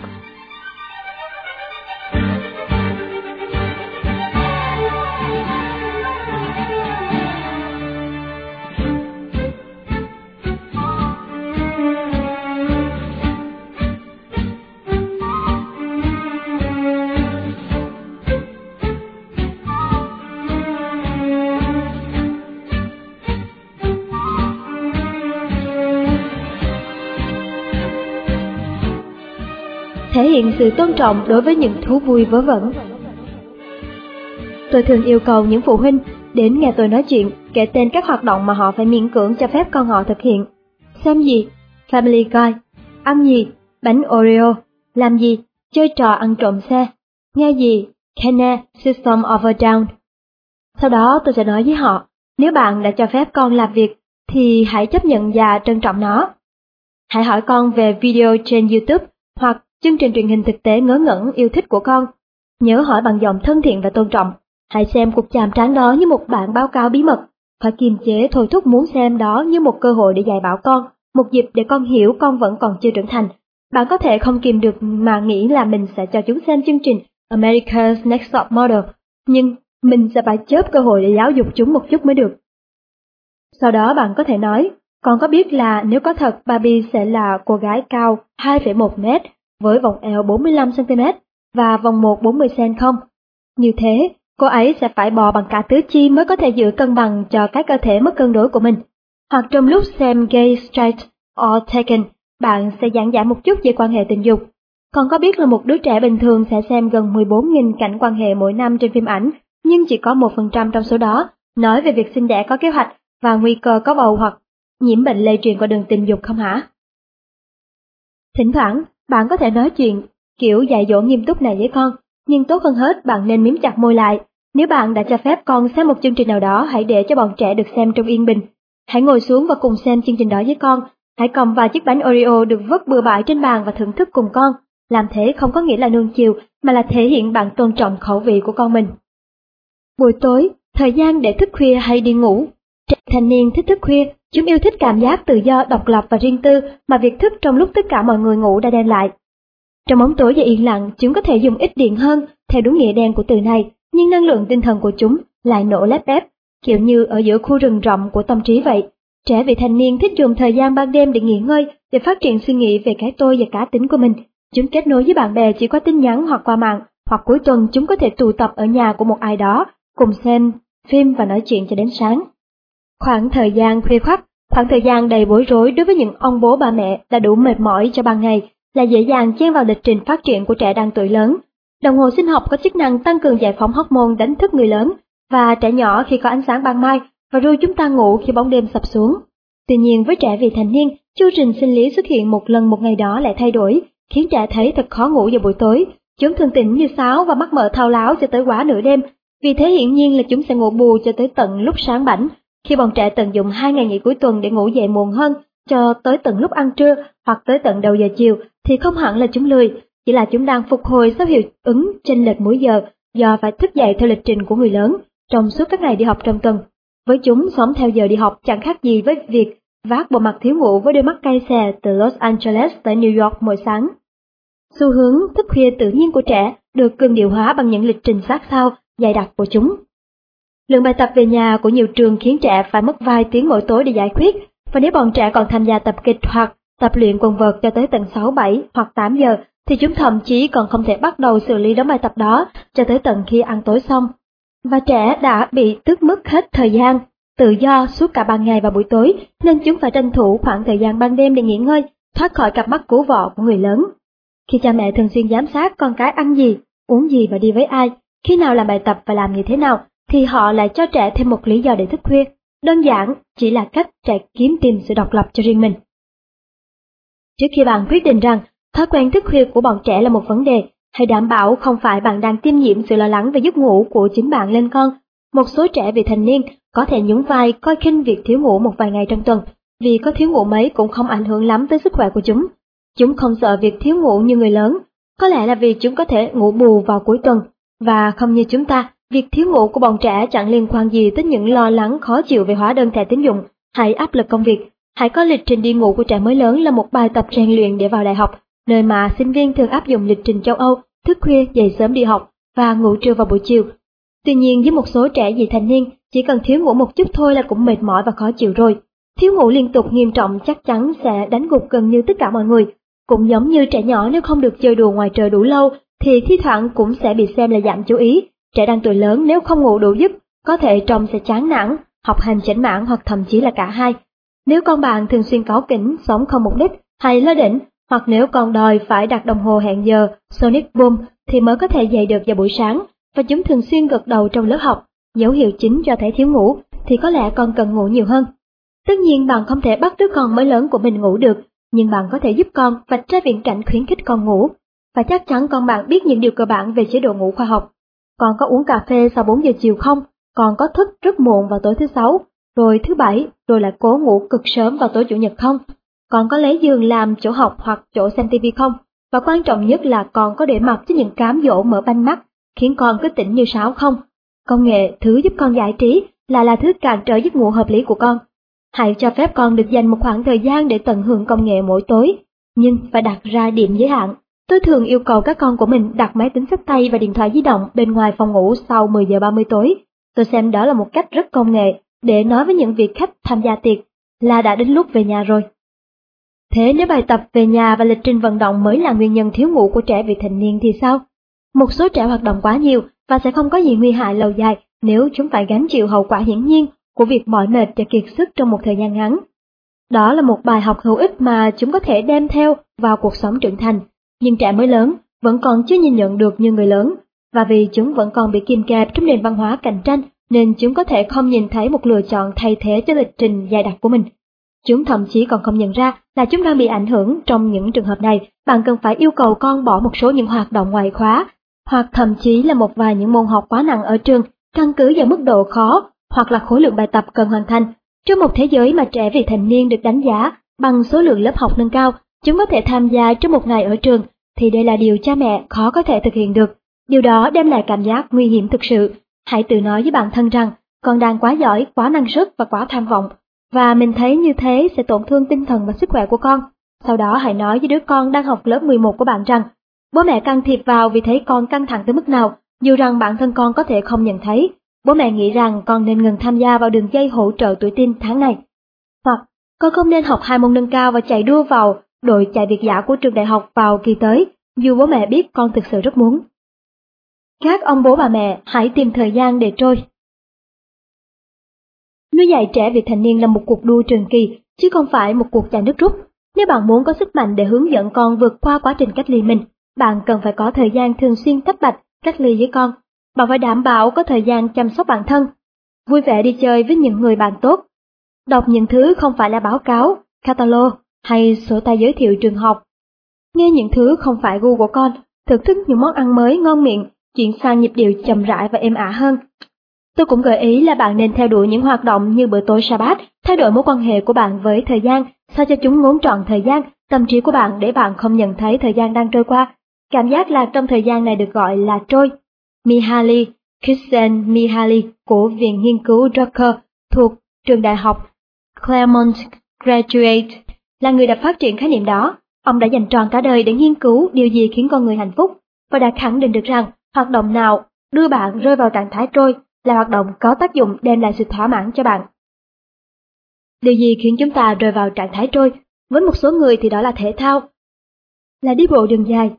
Thể hiện sự tôn trọng đối với những thú vui vớ vẩn. Tôi thường yêu cầu những phụ huynh đến nghe tôi nói chuyện, kể tên các hoạt động mà họ phải miễn cưỡng cho phép con họ thực hiện. Xem gì? Family Guy. Ăn gì? Bánh Oreo. Làm gì? Chơi trò ăn trộm xe. Nghe gì? Kenne, System of a Down. Sau đó tôi sẽ nói với họ, nếu bạn đã cho phép con làm việc, thì hãy chấp nhận và trân trọng nó. Hãy hỏi con về video trên YouTube hoặc chương trình truyền hình thực tế ngớ ngẩn yêu thích của con. Nhớ hỏi bằng giọng thân thiện và tôn trọng. Hãy xem cuộc chạm trán đó như một bản báo cáo bí mật. Phải kiềm chế thôi thúc muốn xem đó như một cơ hội để dạy bảo con, một dịp để con hiểu con vẫn còn chưa trưởng thành. Bạn có thể không kìm được mà nghĩ là mình sẽ cho chúng xem chương trình America's Next Top Model, nhưng mình sẽ phải chớp cơ hội để giáo dục chúng một chút mới được. Sau đó bạn có thể nói, con có biết là nếu có thật Barbie sẽ là cô gái cao 2,1 mét với vòng eo 45 cm và vòng một 40 cm không? Như thế, cô ấy sẽ phải bò bằng cả tứ chi mới có thể giữ cân bằng cho cái cơ thể mất cân đối của mình. Hoặc trong lúc xem Gay Straight or Taken, bạn sẽ giảng giải một chút về quan hệ tình dục. Con có biết là một đứa trẻ bình thường sẽ xem gần 14.000 cảnh quan hệ mỗi năm trên phim ảnh, nhưng chỉ có 1% trong số đó nói về việc sinh đẻ có kế hoạch và nguy cơ có bầu hoặc nhiễm bệnh lây truyền qua đường tình dục không hả? Thỉnh thoảng, bạn có thể nói chuyện kiểu dạy dỗ nghiêm túc này với con, nhưng tốt hơn hết bạn nên mím chặt môi lại. Nếu bạn đã cho phép con xem một chương trình nào đó, hãy để cho bọn trẻ được xem trong yên bình. Hãy ngồi xuống và cùng xem chương trình đó với con. Hãy cầm vài chiếc bánh Oreo được vứt bừa bãi trên bàn và thưởng thức cùng con. Làm thế không có nghĩa là nuông chiều, mà là thể hiện bạn tôn trọng khẩu vị của con mình. Buổi tối, thời gian để thức khuya hay đi ngủ. Trẻ thanh niên thích thức khuya, chúng yêu thích cảm giác tự do, độc lập và riêng tư mà việc thức trong lúc tất cả mọi người ngủ đã đem lại. Trong bóng tối và yên lặng, chúng có thể dùng ít điện hơn, theo đúng nghĩa đen của từ này, nhưng năng lượng tinh thần của chúng lại nổ lép bép, kiểu như ở giữa khu rừng rậm của tâm trí vậy. Trẻ vị thành niên thích dùng thời gian ban đêm để nghỉ ngơi, để phát triển suy nghĩ về cái tôi và cá tính của mình. Chúng kết nối với bạn bè chỉ qua tin nhắn hoặc qua mạng, hoặc cuối tuần chúng có thể tụ tập ở nhà của một ai đó, cùng xem phim và nói chuyện cho đến sáng. Khoảng thời gian khuya khoắt, khoảng thời gian đầy bối rối đối với những ông bố bà mẹ đã đủ mệt mỏi cho ban ngày, là dễ dàng chen vào lịch trình phát triển của trẻ đang tuổi lớn. Đồng hồ sinh học có chức năng tăng cường giải phóng hormone đánh thức người lớn và trẻ nhỏ khi có ánh sáng ban mai và ru chúng ta ngủ khi bóng đêm sập xuống. Tuy nhiên với trẻ vị thành niên, chu trình sinh lý xuất hiện một lần một ngày đó lại thay đổi, khiến trẻ thấy thật khó ngủ vào buổi tối. Chúng thường tỉnh như sáo và mắt mở thao láo cho tới quá nửa đêm. Vì thế hiển nhiên là chúng sẽ ngủ bù cho tới tận lúc sáng bảnh. Khi bọn trẻ tận dụng 2 ngày nghỉ cuối tuần để ngủ dậy muộn hơn cho tới tận lúc ăn trưa hoặc tới tận đầu giờ chiều, thì không hẳn là chúng lười, chỉ là chúng đang phục hồi sau hiệu ứng chênh lệch múi giờ do phải thức dậy theo lịch trình của người lớn trong suốt các ngày đi học trong tuần. Với chúng, sống theo giờ đi học chẳng khác gì với việc vác bộ mặt thiếu ngủ với đôi mắt cay xè từ Los Angeles tới New York mỗi sáng. Xu hướng thức khuya tự nhiên của trẻ được cường điệu hóa bằng những lịch trình sát sao, dày đặc của chúng. Lượng bài tập về nhà của nhiều trường khiến trẻ phải mất vài tiếng mỗi tối để giải quyết, và nếu bọn trẻ còn tham gia tập kịch hoặc tập luyện quần vợt cho tới tận 6, 7 hoặc 8 giờ, thì chúng thậm chí còn không thể bắt đầu xử lý đống bài tập đó cho tới tận khi ăn tối xong. Và trẻ đã bị tước mất hết thời gian tự do suốt cả ban ngày và buổi tối, nên chúng phải tranh thủ khoảng thời gian ban đêm để nghỉ ngơi, thoát khỏi cặp mắt cố vọ của người lớn. Khi cha mẹ thường xuyên giám sát con cái ăn gì, uống gì và đi với ai, khi nào làm bài tập và làm như thế nào, thì họ lại cho trẻ thêm một lý do để thức khuya. Đơn giản chỉ là cách trẻ kiếm tìm sự độc lập cho riêng mình. Trước khi bạn quyết định rằng thói quen thức khuya của bọn trẻ là một vấn đề, hãy đảm bảo không phải bạn đang tiêm nhiễm sự lo lắng về giấc ngủ của chính bạn lên con. Một số trẻ vị thành niên có thể nhún vai coi khinh việc thiếu ngủ một vài ngày trong tuần, vì có thiếu ngủ mấy cũng không ảnh hưởng lắm tới sức khỏe của chúng. Chúng không sợ việc thiếu ngủ như người lớn, có lẽ là vì chúng có thể ngủ bù vào cuối tuần, và không như chúng ta, việc thiếu ngủ của bọn trẻ chẳng liên quan gì tới những lo lắng khó chịu về hóa đơn thẻ tín dụng hay áp lực công việc. Hãy có lịch trình đi ngủ của trẻ mới lớn là một bài tập rèn luyện để vào đại học, nơi mà sinh viên thường áp dụng lịch trình châu Âu, thức khuya dậy sớm đi học và ngủ trưa vào buổi chiều. Tuy nhiên với một số trẻ vị thành niên, chỉ cần thiếu ngủ một chút thôi là cũng mệt mỏi và khó chịu rồi. Thiếu ngủ liên tục nghiêm trọng chắc chắn sẽ đánh gục gần như tất cả mọi người. Cũng giống như trẻ nhỏ nếu không được chơi đùa ngoài trời đủ lâu thì thi thoảng cũng sẽ bị xem là giảm chú ý. Trẻ đang tuổi lớn nếu không ngủ đủ giấc, có thể trông sẽ chán nản, học hành chểnh mảng hoặc thậm chí là cả hai. Nếu con bạn thường xuyên cáu kỉnh, sống không mục đích hay lơ đễnh, hoặc nếu con đòi phải đặt đồng hồ hẹn giờ Sonic Boom thì mới có thể dậy được vào buổi sáng, và chúng thường xuyên gật đầu trong lớp học, dấu hiệu chính cho thấy thiếu ngủ, thì có lẽ con cần ngủ nhiều hơn. Tất nhiên bạn không thể bắt đứa con mới lớn của mình ngủ được, nhưng bạn có thể giúp con vạch ra viễn cảnh khuyến khích con ngủ. Và chắc chắn con bạn biết những điều cơ bản về chế độ ngủ khoa học. Con có uống cà phê sau 4 giờ chiều không? Con có thức rất muộn vào tối thứ Sáu, rồi thứ Bảy, rồi lại cố ngủ cực sớm vào tối Chủ nhật không? Con có lấy giường làm chỗ học hoặc chỗ xem TV không? Và quan trọng nhất là con có để mặc cho những cám dỗ mở banh mắt, khiến con cứ tỉnh như sáo không? Công nghệ, thứ giúp con giải trí, là thứ cản trở giấc ngủ hợp lý của con. Hãy cho phép con được dành một khoảng thời gian để tận hưởng công nghệ mỗi tối, nhưng phải đặt ra điểm giới hạn. Tôi thường yêu cầu các con của mình đặt máy tính xách tay và điện thoại di động bên ngoài phòng ngủ sau 10 giờ 30 tối. Tôi xem đó là một cách rất công nghệ để nói với những vị khách tham gia tiệc là đã đến lúc về nhà rồi. Thế nếu bài tập về nhà và lịch trình vận động mới là nguyên nhân thiếu ngủ của trẻ vị thành niên thì sao? Một số trẻ hoạt động quá nhiều và sẽ không có gì nguy hại lâu dài nếu chúng phải gánh chịu hậu quả hiển nhiên của việc mỏi mệt và kiệt sức trong một thời gian ngắn. Đó là một bài học hữu ích mà chúng có thể đem theo vào cuộc sống trưởng thành. Nhưng trẻ mới lớn vẫn còn chưa nhìn nhận được như người lớn, và vì chúng vẫn còn bị kìm kẹp trong nền văn hóa cạnh tranh, nên chúng có thể không nhìn thấy một lựa chọn thay thế cho lịch trình dày đặc của mình. Chúng thậm chí còn không nhận ra là chúng đang bị ảnh hưởng. Trong những trường hợp này, bạn cần phải yêu cầu con bỏ một số những hoạt động ngoại khóa, hoặc thậm chí là một vài những môn học quá nặng ở trường, căn cứ vào mức độ khó hoặc là khối lượng bài tập cần hoàn thành. Trong một thế giới mà trẻ vị thành niên được đánh giá bằng số lượng lớp học nâng cao, chúng có thể tham gia trong một ngày ở trường, thì đây là điều cha mẹ khó có thể thực hiện được. Điều đó đem lại cảm giác nguy hiểm thực sự. Hãy tự nói với bản thân rằng con đang quá giỏi, quá năng suất và quá tham vọng, và mình thấy như thế sẽ tổn thương tinh thần và sức khỏe của con. Sau đó hãy nói với đứa con đang học lớp 11 của bạn rằng bố mẹ can thiệp vào vì thấy con căng thẳng tới mức nào, dù rằng bản thân con có thể không nhận thấy. Bố mẹ nghĩ rằng con nên ngừng tham gia vào đường dây hỗ trợ tuổi teen tháng này. Hoặc con không nên học 2 môn nâng cao và chạy đua vào đội chạy việt dã của trường đại học vào kỳ tới, dù bố mẹ biết con thực sự rất muốn. Các ông bố bà mẹ hãy tìm thời gian để trôi. Nuôi dạy trẻ vị thành niên là một cuộc đua trường kỳ, chứ không phải một cuộc chạy nước rút. Nếu bạn muốn có sức mạnh để hướng dẫn con vượt qua quá trình cách ly mình, bạn cần phải có thời gian thường xuyên tách bạch, cách ly với con. Bạn phải đảm bảo có thời gian chăm sóc bản thân, vui vẻ đi chơi với những người bạn tốt, đọc những thứ không phải là báo cáo, catalog hay sổ tay giới thiệu trường học, nghe những thứ không phải gu của con, thưởng thức những món ăn mới ngon miệng, chuyển sang nhịp điệu chậm rãi và êm ả hơn. Tôi cũng gợi ý là bạn nên theo đuổi những hoạt động như bữa tối Sa-bát, thay đổi mối quan hệ của bạn với thời gian, sao cho chúng ngốn trọn thời gian, tâm trí của bạn để bạn không nhận thấy thời gian đang trôi qua. Cảm giác là trong thời gian này được gọi là trôi. Mihaly Csikszentmihalyi của Viện Nghiên cứu Drucker thuộc trường đại học Claremont Graduate là người đã phát triển khái niệm đó. Ông đã dành trọn cả đời để nghiên cứu điều gì khiến con người hạnh phúc, và đã khẳng định được rằng hoạt động nào đưa bạn rơi vào trạng thái trôi là hoạt động có tác dụng đem lại sự thỏa mãn cho bạn. Điều gì khiến chúng ta rơi vào trạng thái trôi? Với một số người thì đó là thể thao, là đi bộ đường dài,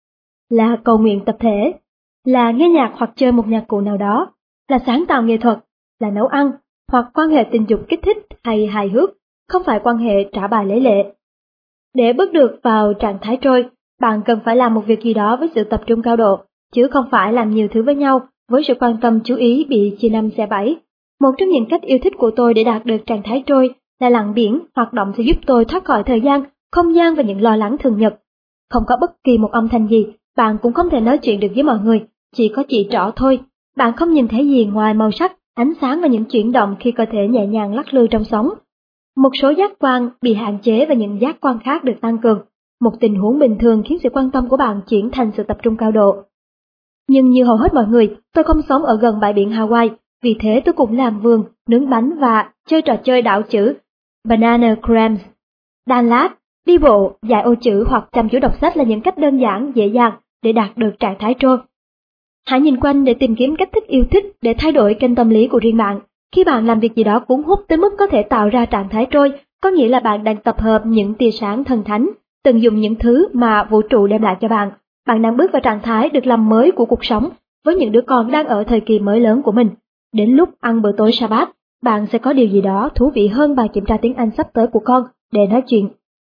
là cầu nguyện tập thể, là nghe nhạc hoặc chơi một nhạc cụ nào đó, là sáng tạo nghệ thuật, là nấu ăn, hoặc quan hệ tình dục kích thích hay hài hước, không phải quan hệ trả bài lấy lệ. Để bước được vào trạng thái trôi, bạn cần phải làm một việc gì đó với sự tập trung cao độ, chứ không phải làm nhiều thứ với nhau với sự quan tâm chú ý bị chia năm xẻ bảy. Một trong những cách yêu thích của tôi để đạt được trạng thái trôi là lặn biển. Hoạt động sẽ giúp tôi thoát khỏi thời gian, không gian và những lo lắng thường nhật. Không có bất kỳ một âm thanh gì, bạn cũng không thể nói chuyện được với mọi người, chỉ có chỉ trỏ thôi. Bạn không nhìn thấy gì ngoài màu sắc, ánh sáng và những chuyển động khi cơ thể nhẹ nhàng lắc lư trong sóng. Một số giác quan bị hạn chế và những giác quan khác được tăng cường. Một tình huống bình thường khiến sự quan tâm của bạn chuyển thành sự tập trung cao độ. Nhưng như hầu hết mọi người, tôi không sống ở gần bãi biển Hawaii, vì thế tôi cũng làm vườn, nướng bánh và chơi trò chơi đảo chữ, banana cramps, đan lát, đi bộ, dạy ô chữ hoặc chăm chú đọc sách là những cách đơn giản, dễ dàng để đạt được trạng thái trôi. Hãy nhìn quanh để tìm kiếm cách thức yêu thích để thay đổi kênh tâm lý của riêng bạn. Khi bạn làm việc gì đó cuốn hút tới mức có thể tạo ra trạng thái trôi, có nghĩa là bạn đang tập hợp những tia sáng thần thánh, tận dụng những thứ mà vũ trụ đem lại cho bạn. Bạn đang bước vào trạng thái được làm mới của cuộc sống với những đứa con đang ở thời kỳ mới lớn của mình. Đến lúc ăn bữa tối Sa-bát, bạn sẽ có điều gì đó thú vị hơn bài kiểm tra tiếng Anh sắp tới của con để nói chuyện.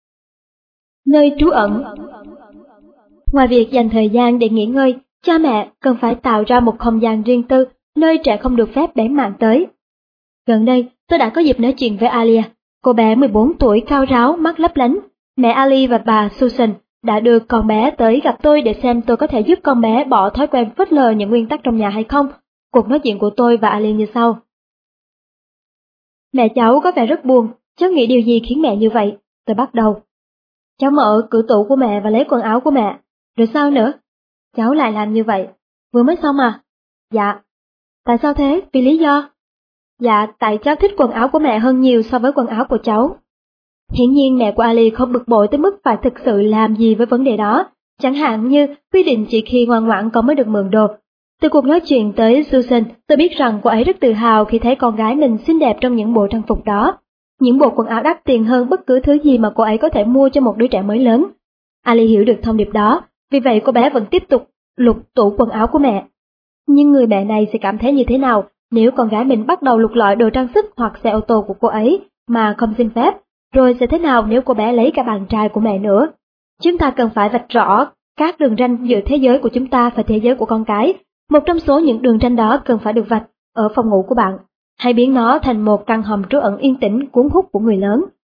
Nơi trú ẩn. Ngoài việc dành thời gian để nghỉ ngơi, cha mẹ cần phải tạo ra một không gian riêng tư, nơi trẻ không được phép bén mảng tới. Gần đây, tôi đã có dịp nói chuyện với Alia, cô bé 14 tuổi cao ráo, mắt lấp lánh. Mẹ Ali và bà Susan đã đưa con bé tới gặp tôi để xem tôi có thể giúp con bé bỏ thói quen phớt lờ những nguyên tắc trong nhà hay không. Cuộc nói chuyện của tôi và Ali như sau. Mẹ cháu có vẻ rất buồn, cháu nghĩ điều gì khiến mẹ như vậy? Tôi bắt đầu. Cháu mở cửa tủ của mẹ và lấy quần áo của mẹ. Rồi sao nữa? Cháu lại làm như vậy. Vừa mới xong à? Dạ. Tại sao thế? Vì lý do? Dạ, tại cháu thích quần áo của mẹ hơn nhiều so với quần áo của cháu. Hiển nhiên mẹ của Ali không bực bội tới mức phải thực sự làm gì với vấn đề đó, chẳng hạn như quy định chỉ khi ngoan ngoãn con mới được mượn đồ. Từ cuộc nói chuyện tới Susan, tôi biết rằng cô ấy rất tự hào khi thấy con gái mình xinh đẹp trong những bộ trang phục đó, những bộ quần áo đắt tiền hơn bất cứ thứ gì mà cô ấy có thể mua cho một đứa trẻ mới lớn. Ali hiểu được thông điệp đó, vì vậy cô bé vẫn tiếp tục lục tủ quần áo của mẹ. Nhưng người mẹ này sẽ cảm thấy như thế nào nếu con gái mình bắt đầu lục lọi đồ trang sức hoặc xe ô tô của cô ấy mà không xin phép? Rồi sẽ thế nào nếu cô bé lấy cả bạn trai của mẹ nữa? Chúng ta cần phải vạch rõ các đường ranh giữa thế giới của chúng ta và thế giới của con cái. Một trong số những đường ranh đó cần phải được vạch ở phòng ngủ của bạn. Hãy biến nó thành một căn hầm trú ẩn yên tĩnh cuốn hút của người lớn.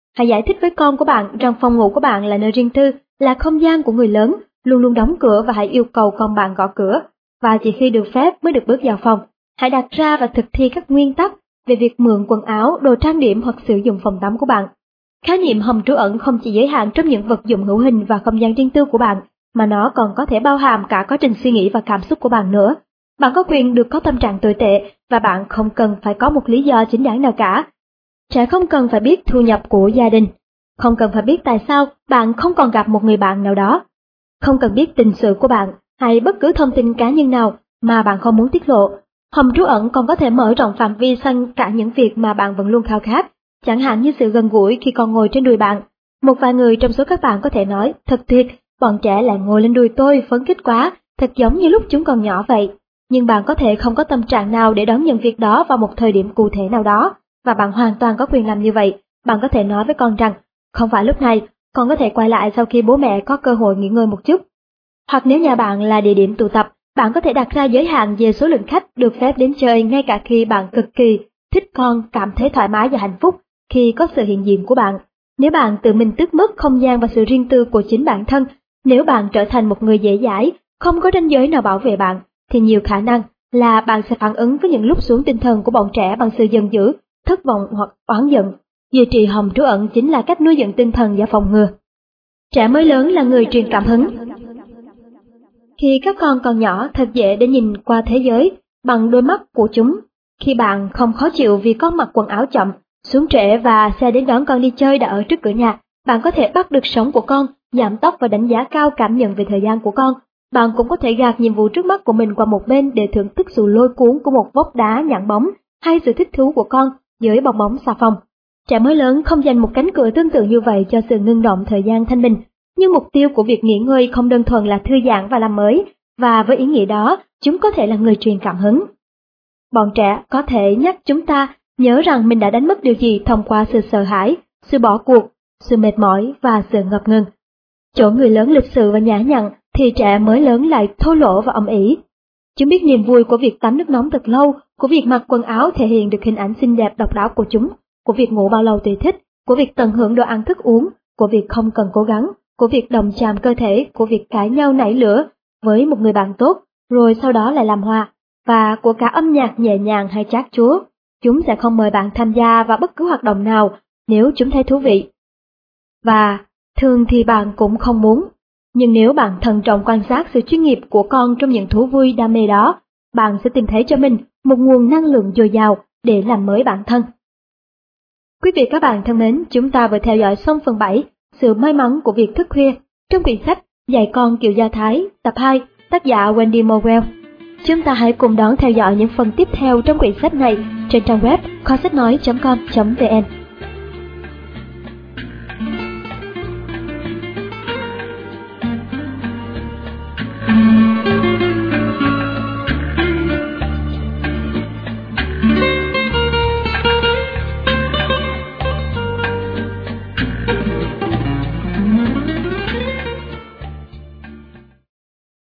Hãy giải thích với con của bạn rằng phòng ngủ của bạn là nơi riêng tư, là không gian của người lớn, luôn luôn đóng cửa và hãy yêu cầu con bạn gõ cửa. Và chỉ khi được phép mới được bước vào phòng. Hãy đặt ra và thực thi các nguyên tắc về việc mượn quần áo, đồ trang điểm hoặc sử dụng phòng tắm của bạn. Khái niệm hầm trú ẩn không chỉ giới hạn trong những vật dụng hữu hình và không gian riêng tư của bạn, mà nó còn có thể bao hàm cả quá trình suy nghĩ và cảm xúc của bạn nữa. Bạn có quyền được có tâm trạng tồi tệ và bạn không cần phải có một lý do chính đáng nào cả. Trẻ không cần phải biết thu nhập của gia đình, không cần phải biết tại sao bạn không còn gặp một người bạn nào đó, không cần biết tình sự của bạn hay bất cứ thông tin cá nhân nào mà bạn không muốn tiết lộ. Hầm trú ẩn còn có thể mở rộng phạm vi sang cả những việc mà bạn vẫn luôn khao khát, chẳng hạn như sự gần gũi khi con ngồi trên đùi bạn. Một vài người trong số các bạn có thể nói, thật tuyệt, bọn trẻ lại ngồi lên đùi tôi, phấn khích quá, thật giống như lúc chúng còn nhỏ vậy. Nhưng bạn có thể không có tâm trạng nào để đón nhận việc đó vào một thời điểm cụ thể nào đó, và bạn hoàn toàn có quyền làm như vậy. Bạn có thể nói với con rằng, không phải lúc này, con có thể quay lại sau khi bố mẹ có cơ hội nghỉ ngơi một chút. Hoặc nếu nhà bạn là địa điểm tụ tập, bạn có thể đặt ra giới hạn về số lượng khách được phép đến chơi ngay cả khi bạn cực kỳ thích con cảm thấy thoải mái và hạnh phúc khi có sự hiện diện của bạn. Nếu bạn tự mình tước mất không gian và sự riêng tư của chính bản thân, nếu bạn trở thành một người dễ dãi, không có ranh giới nào bảo vệ bạn, thì nhiều khả năng là bạn sẽ phản ứng với những lúc xuống tinh thần của bọn trẻ bằng sự giận dữ, thất vọng hoặc oán giận. Duy trì hầm trú ẩn chính là cách nuôi dưỡng tinh thần và phòng ngừa. Trẻ mới lớn là người truyền cảm hứng. Khi các con còn nhỏ, thật dễ để nhìn qua thế giới bằng đôi mắt của chúng. Khi bạn không khó chịu vì con mặc quần áo chậm, xuống trễ và xe đến đón con đi chơi đã ở trước cửa nhà, bạn có thể bắt được sóng của con, giảm tốc và đánh giá cao cảm nhận về thời gian của con. Bạn cũng có thể gạt nhiệm vụ trước mắt của mình qua một bên để thưởng thức sự lôi cuốn của một vốc đá nhẵn bóng hay sự thích thú của con với bong bóng xà phòng. Trẻ mới lớn không dành một cánh cửa tương tự như vậy cho sự ngưng động thời gian thanh bình, nhưng mục tiêu của việc nghỉ ngơi không đơn thuần là thư giãn và làm mới, và với ý nghĩa đó, chúng có thể là người truyền cảm hứng. Bọn trẻ có thể nhắc chúng ta nhớ rằng mình đã đánh mất điều gì thông qua sự sợ hãi, sự bỏ cuộc, sự mệt mỏi và sự ngập ngừng. Chỗ người lớn lịch sự và nhã nhặn thì trẻ mới lớn lại thô lỗ và ầm ĩ. Chúng biết niềm vui của việc tắm nước nóng thật lâu, của việc mặc quần áo thể hiện được hình ảnh xinh đẹp độc đáo của chúng, của việc ngủ bao lâu tùy thích, của việc tận hưởng đồ ăn thức uống, của việc không cần cố gắng, của việc đồng chạm cơ thể, của việc cãi nhau nảy lửa với một người bạn tốt, rồi sau đó lại làm hòa, và của cả âm nhạc nhẹ nhàng hay chát chúa. Chúng sẽ không mời bạn tham gia vào bất cứ hoạt động nào nếu chúng thấy thú vị. Và thường thì bạn cũng không muốn. Nhưng nếu bạn thận trọng quan sát sự chuyên nghiệp của con trong những thú vui đam mê đó, bạn sẽ tìm thấy cho mình một nguồn năng lượng dồi dào để làm mới bản thân. Quý vị các bạn thân mến, chúng ta vừa theo dõi xong phần 7, sự may mắn của việc thức khuya, trong quyển sách Dạy con kiểu Do Thái, tập 2, tác giả Wendy Morwell. Chúng ta hãy cùng đón theo dõi những phần tiếp theo trong quyển sách này trên trang web kho sách nói.com.vn.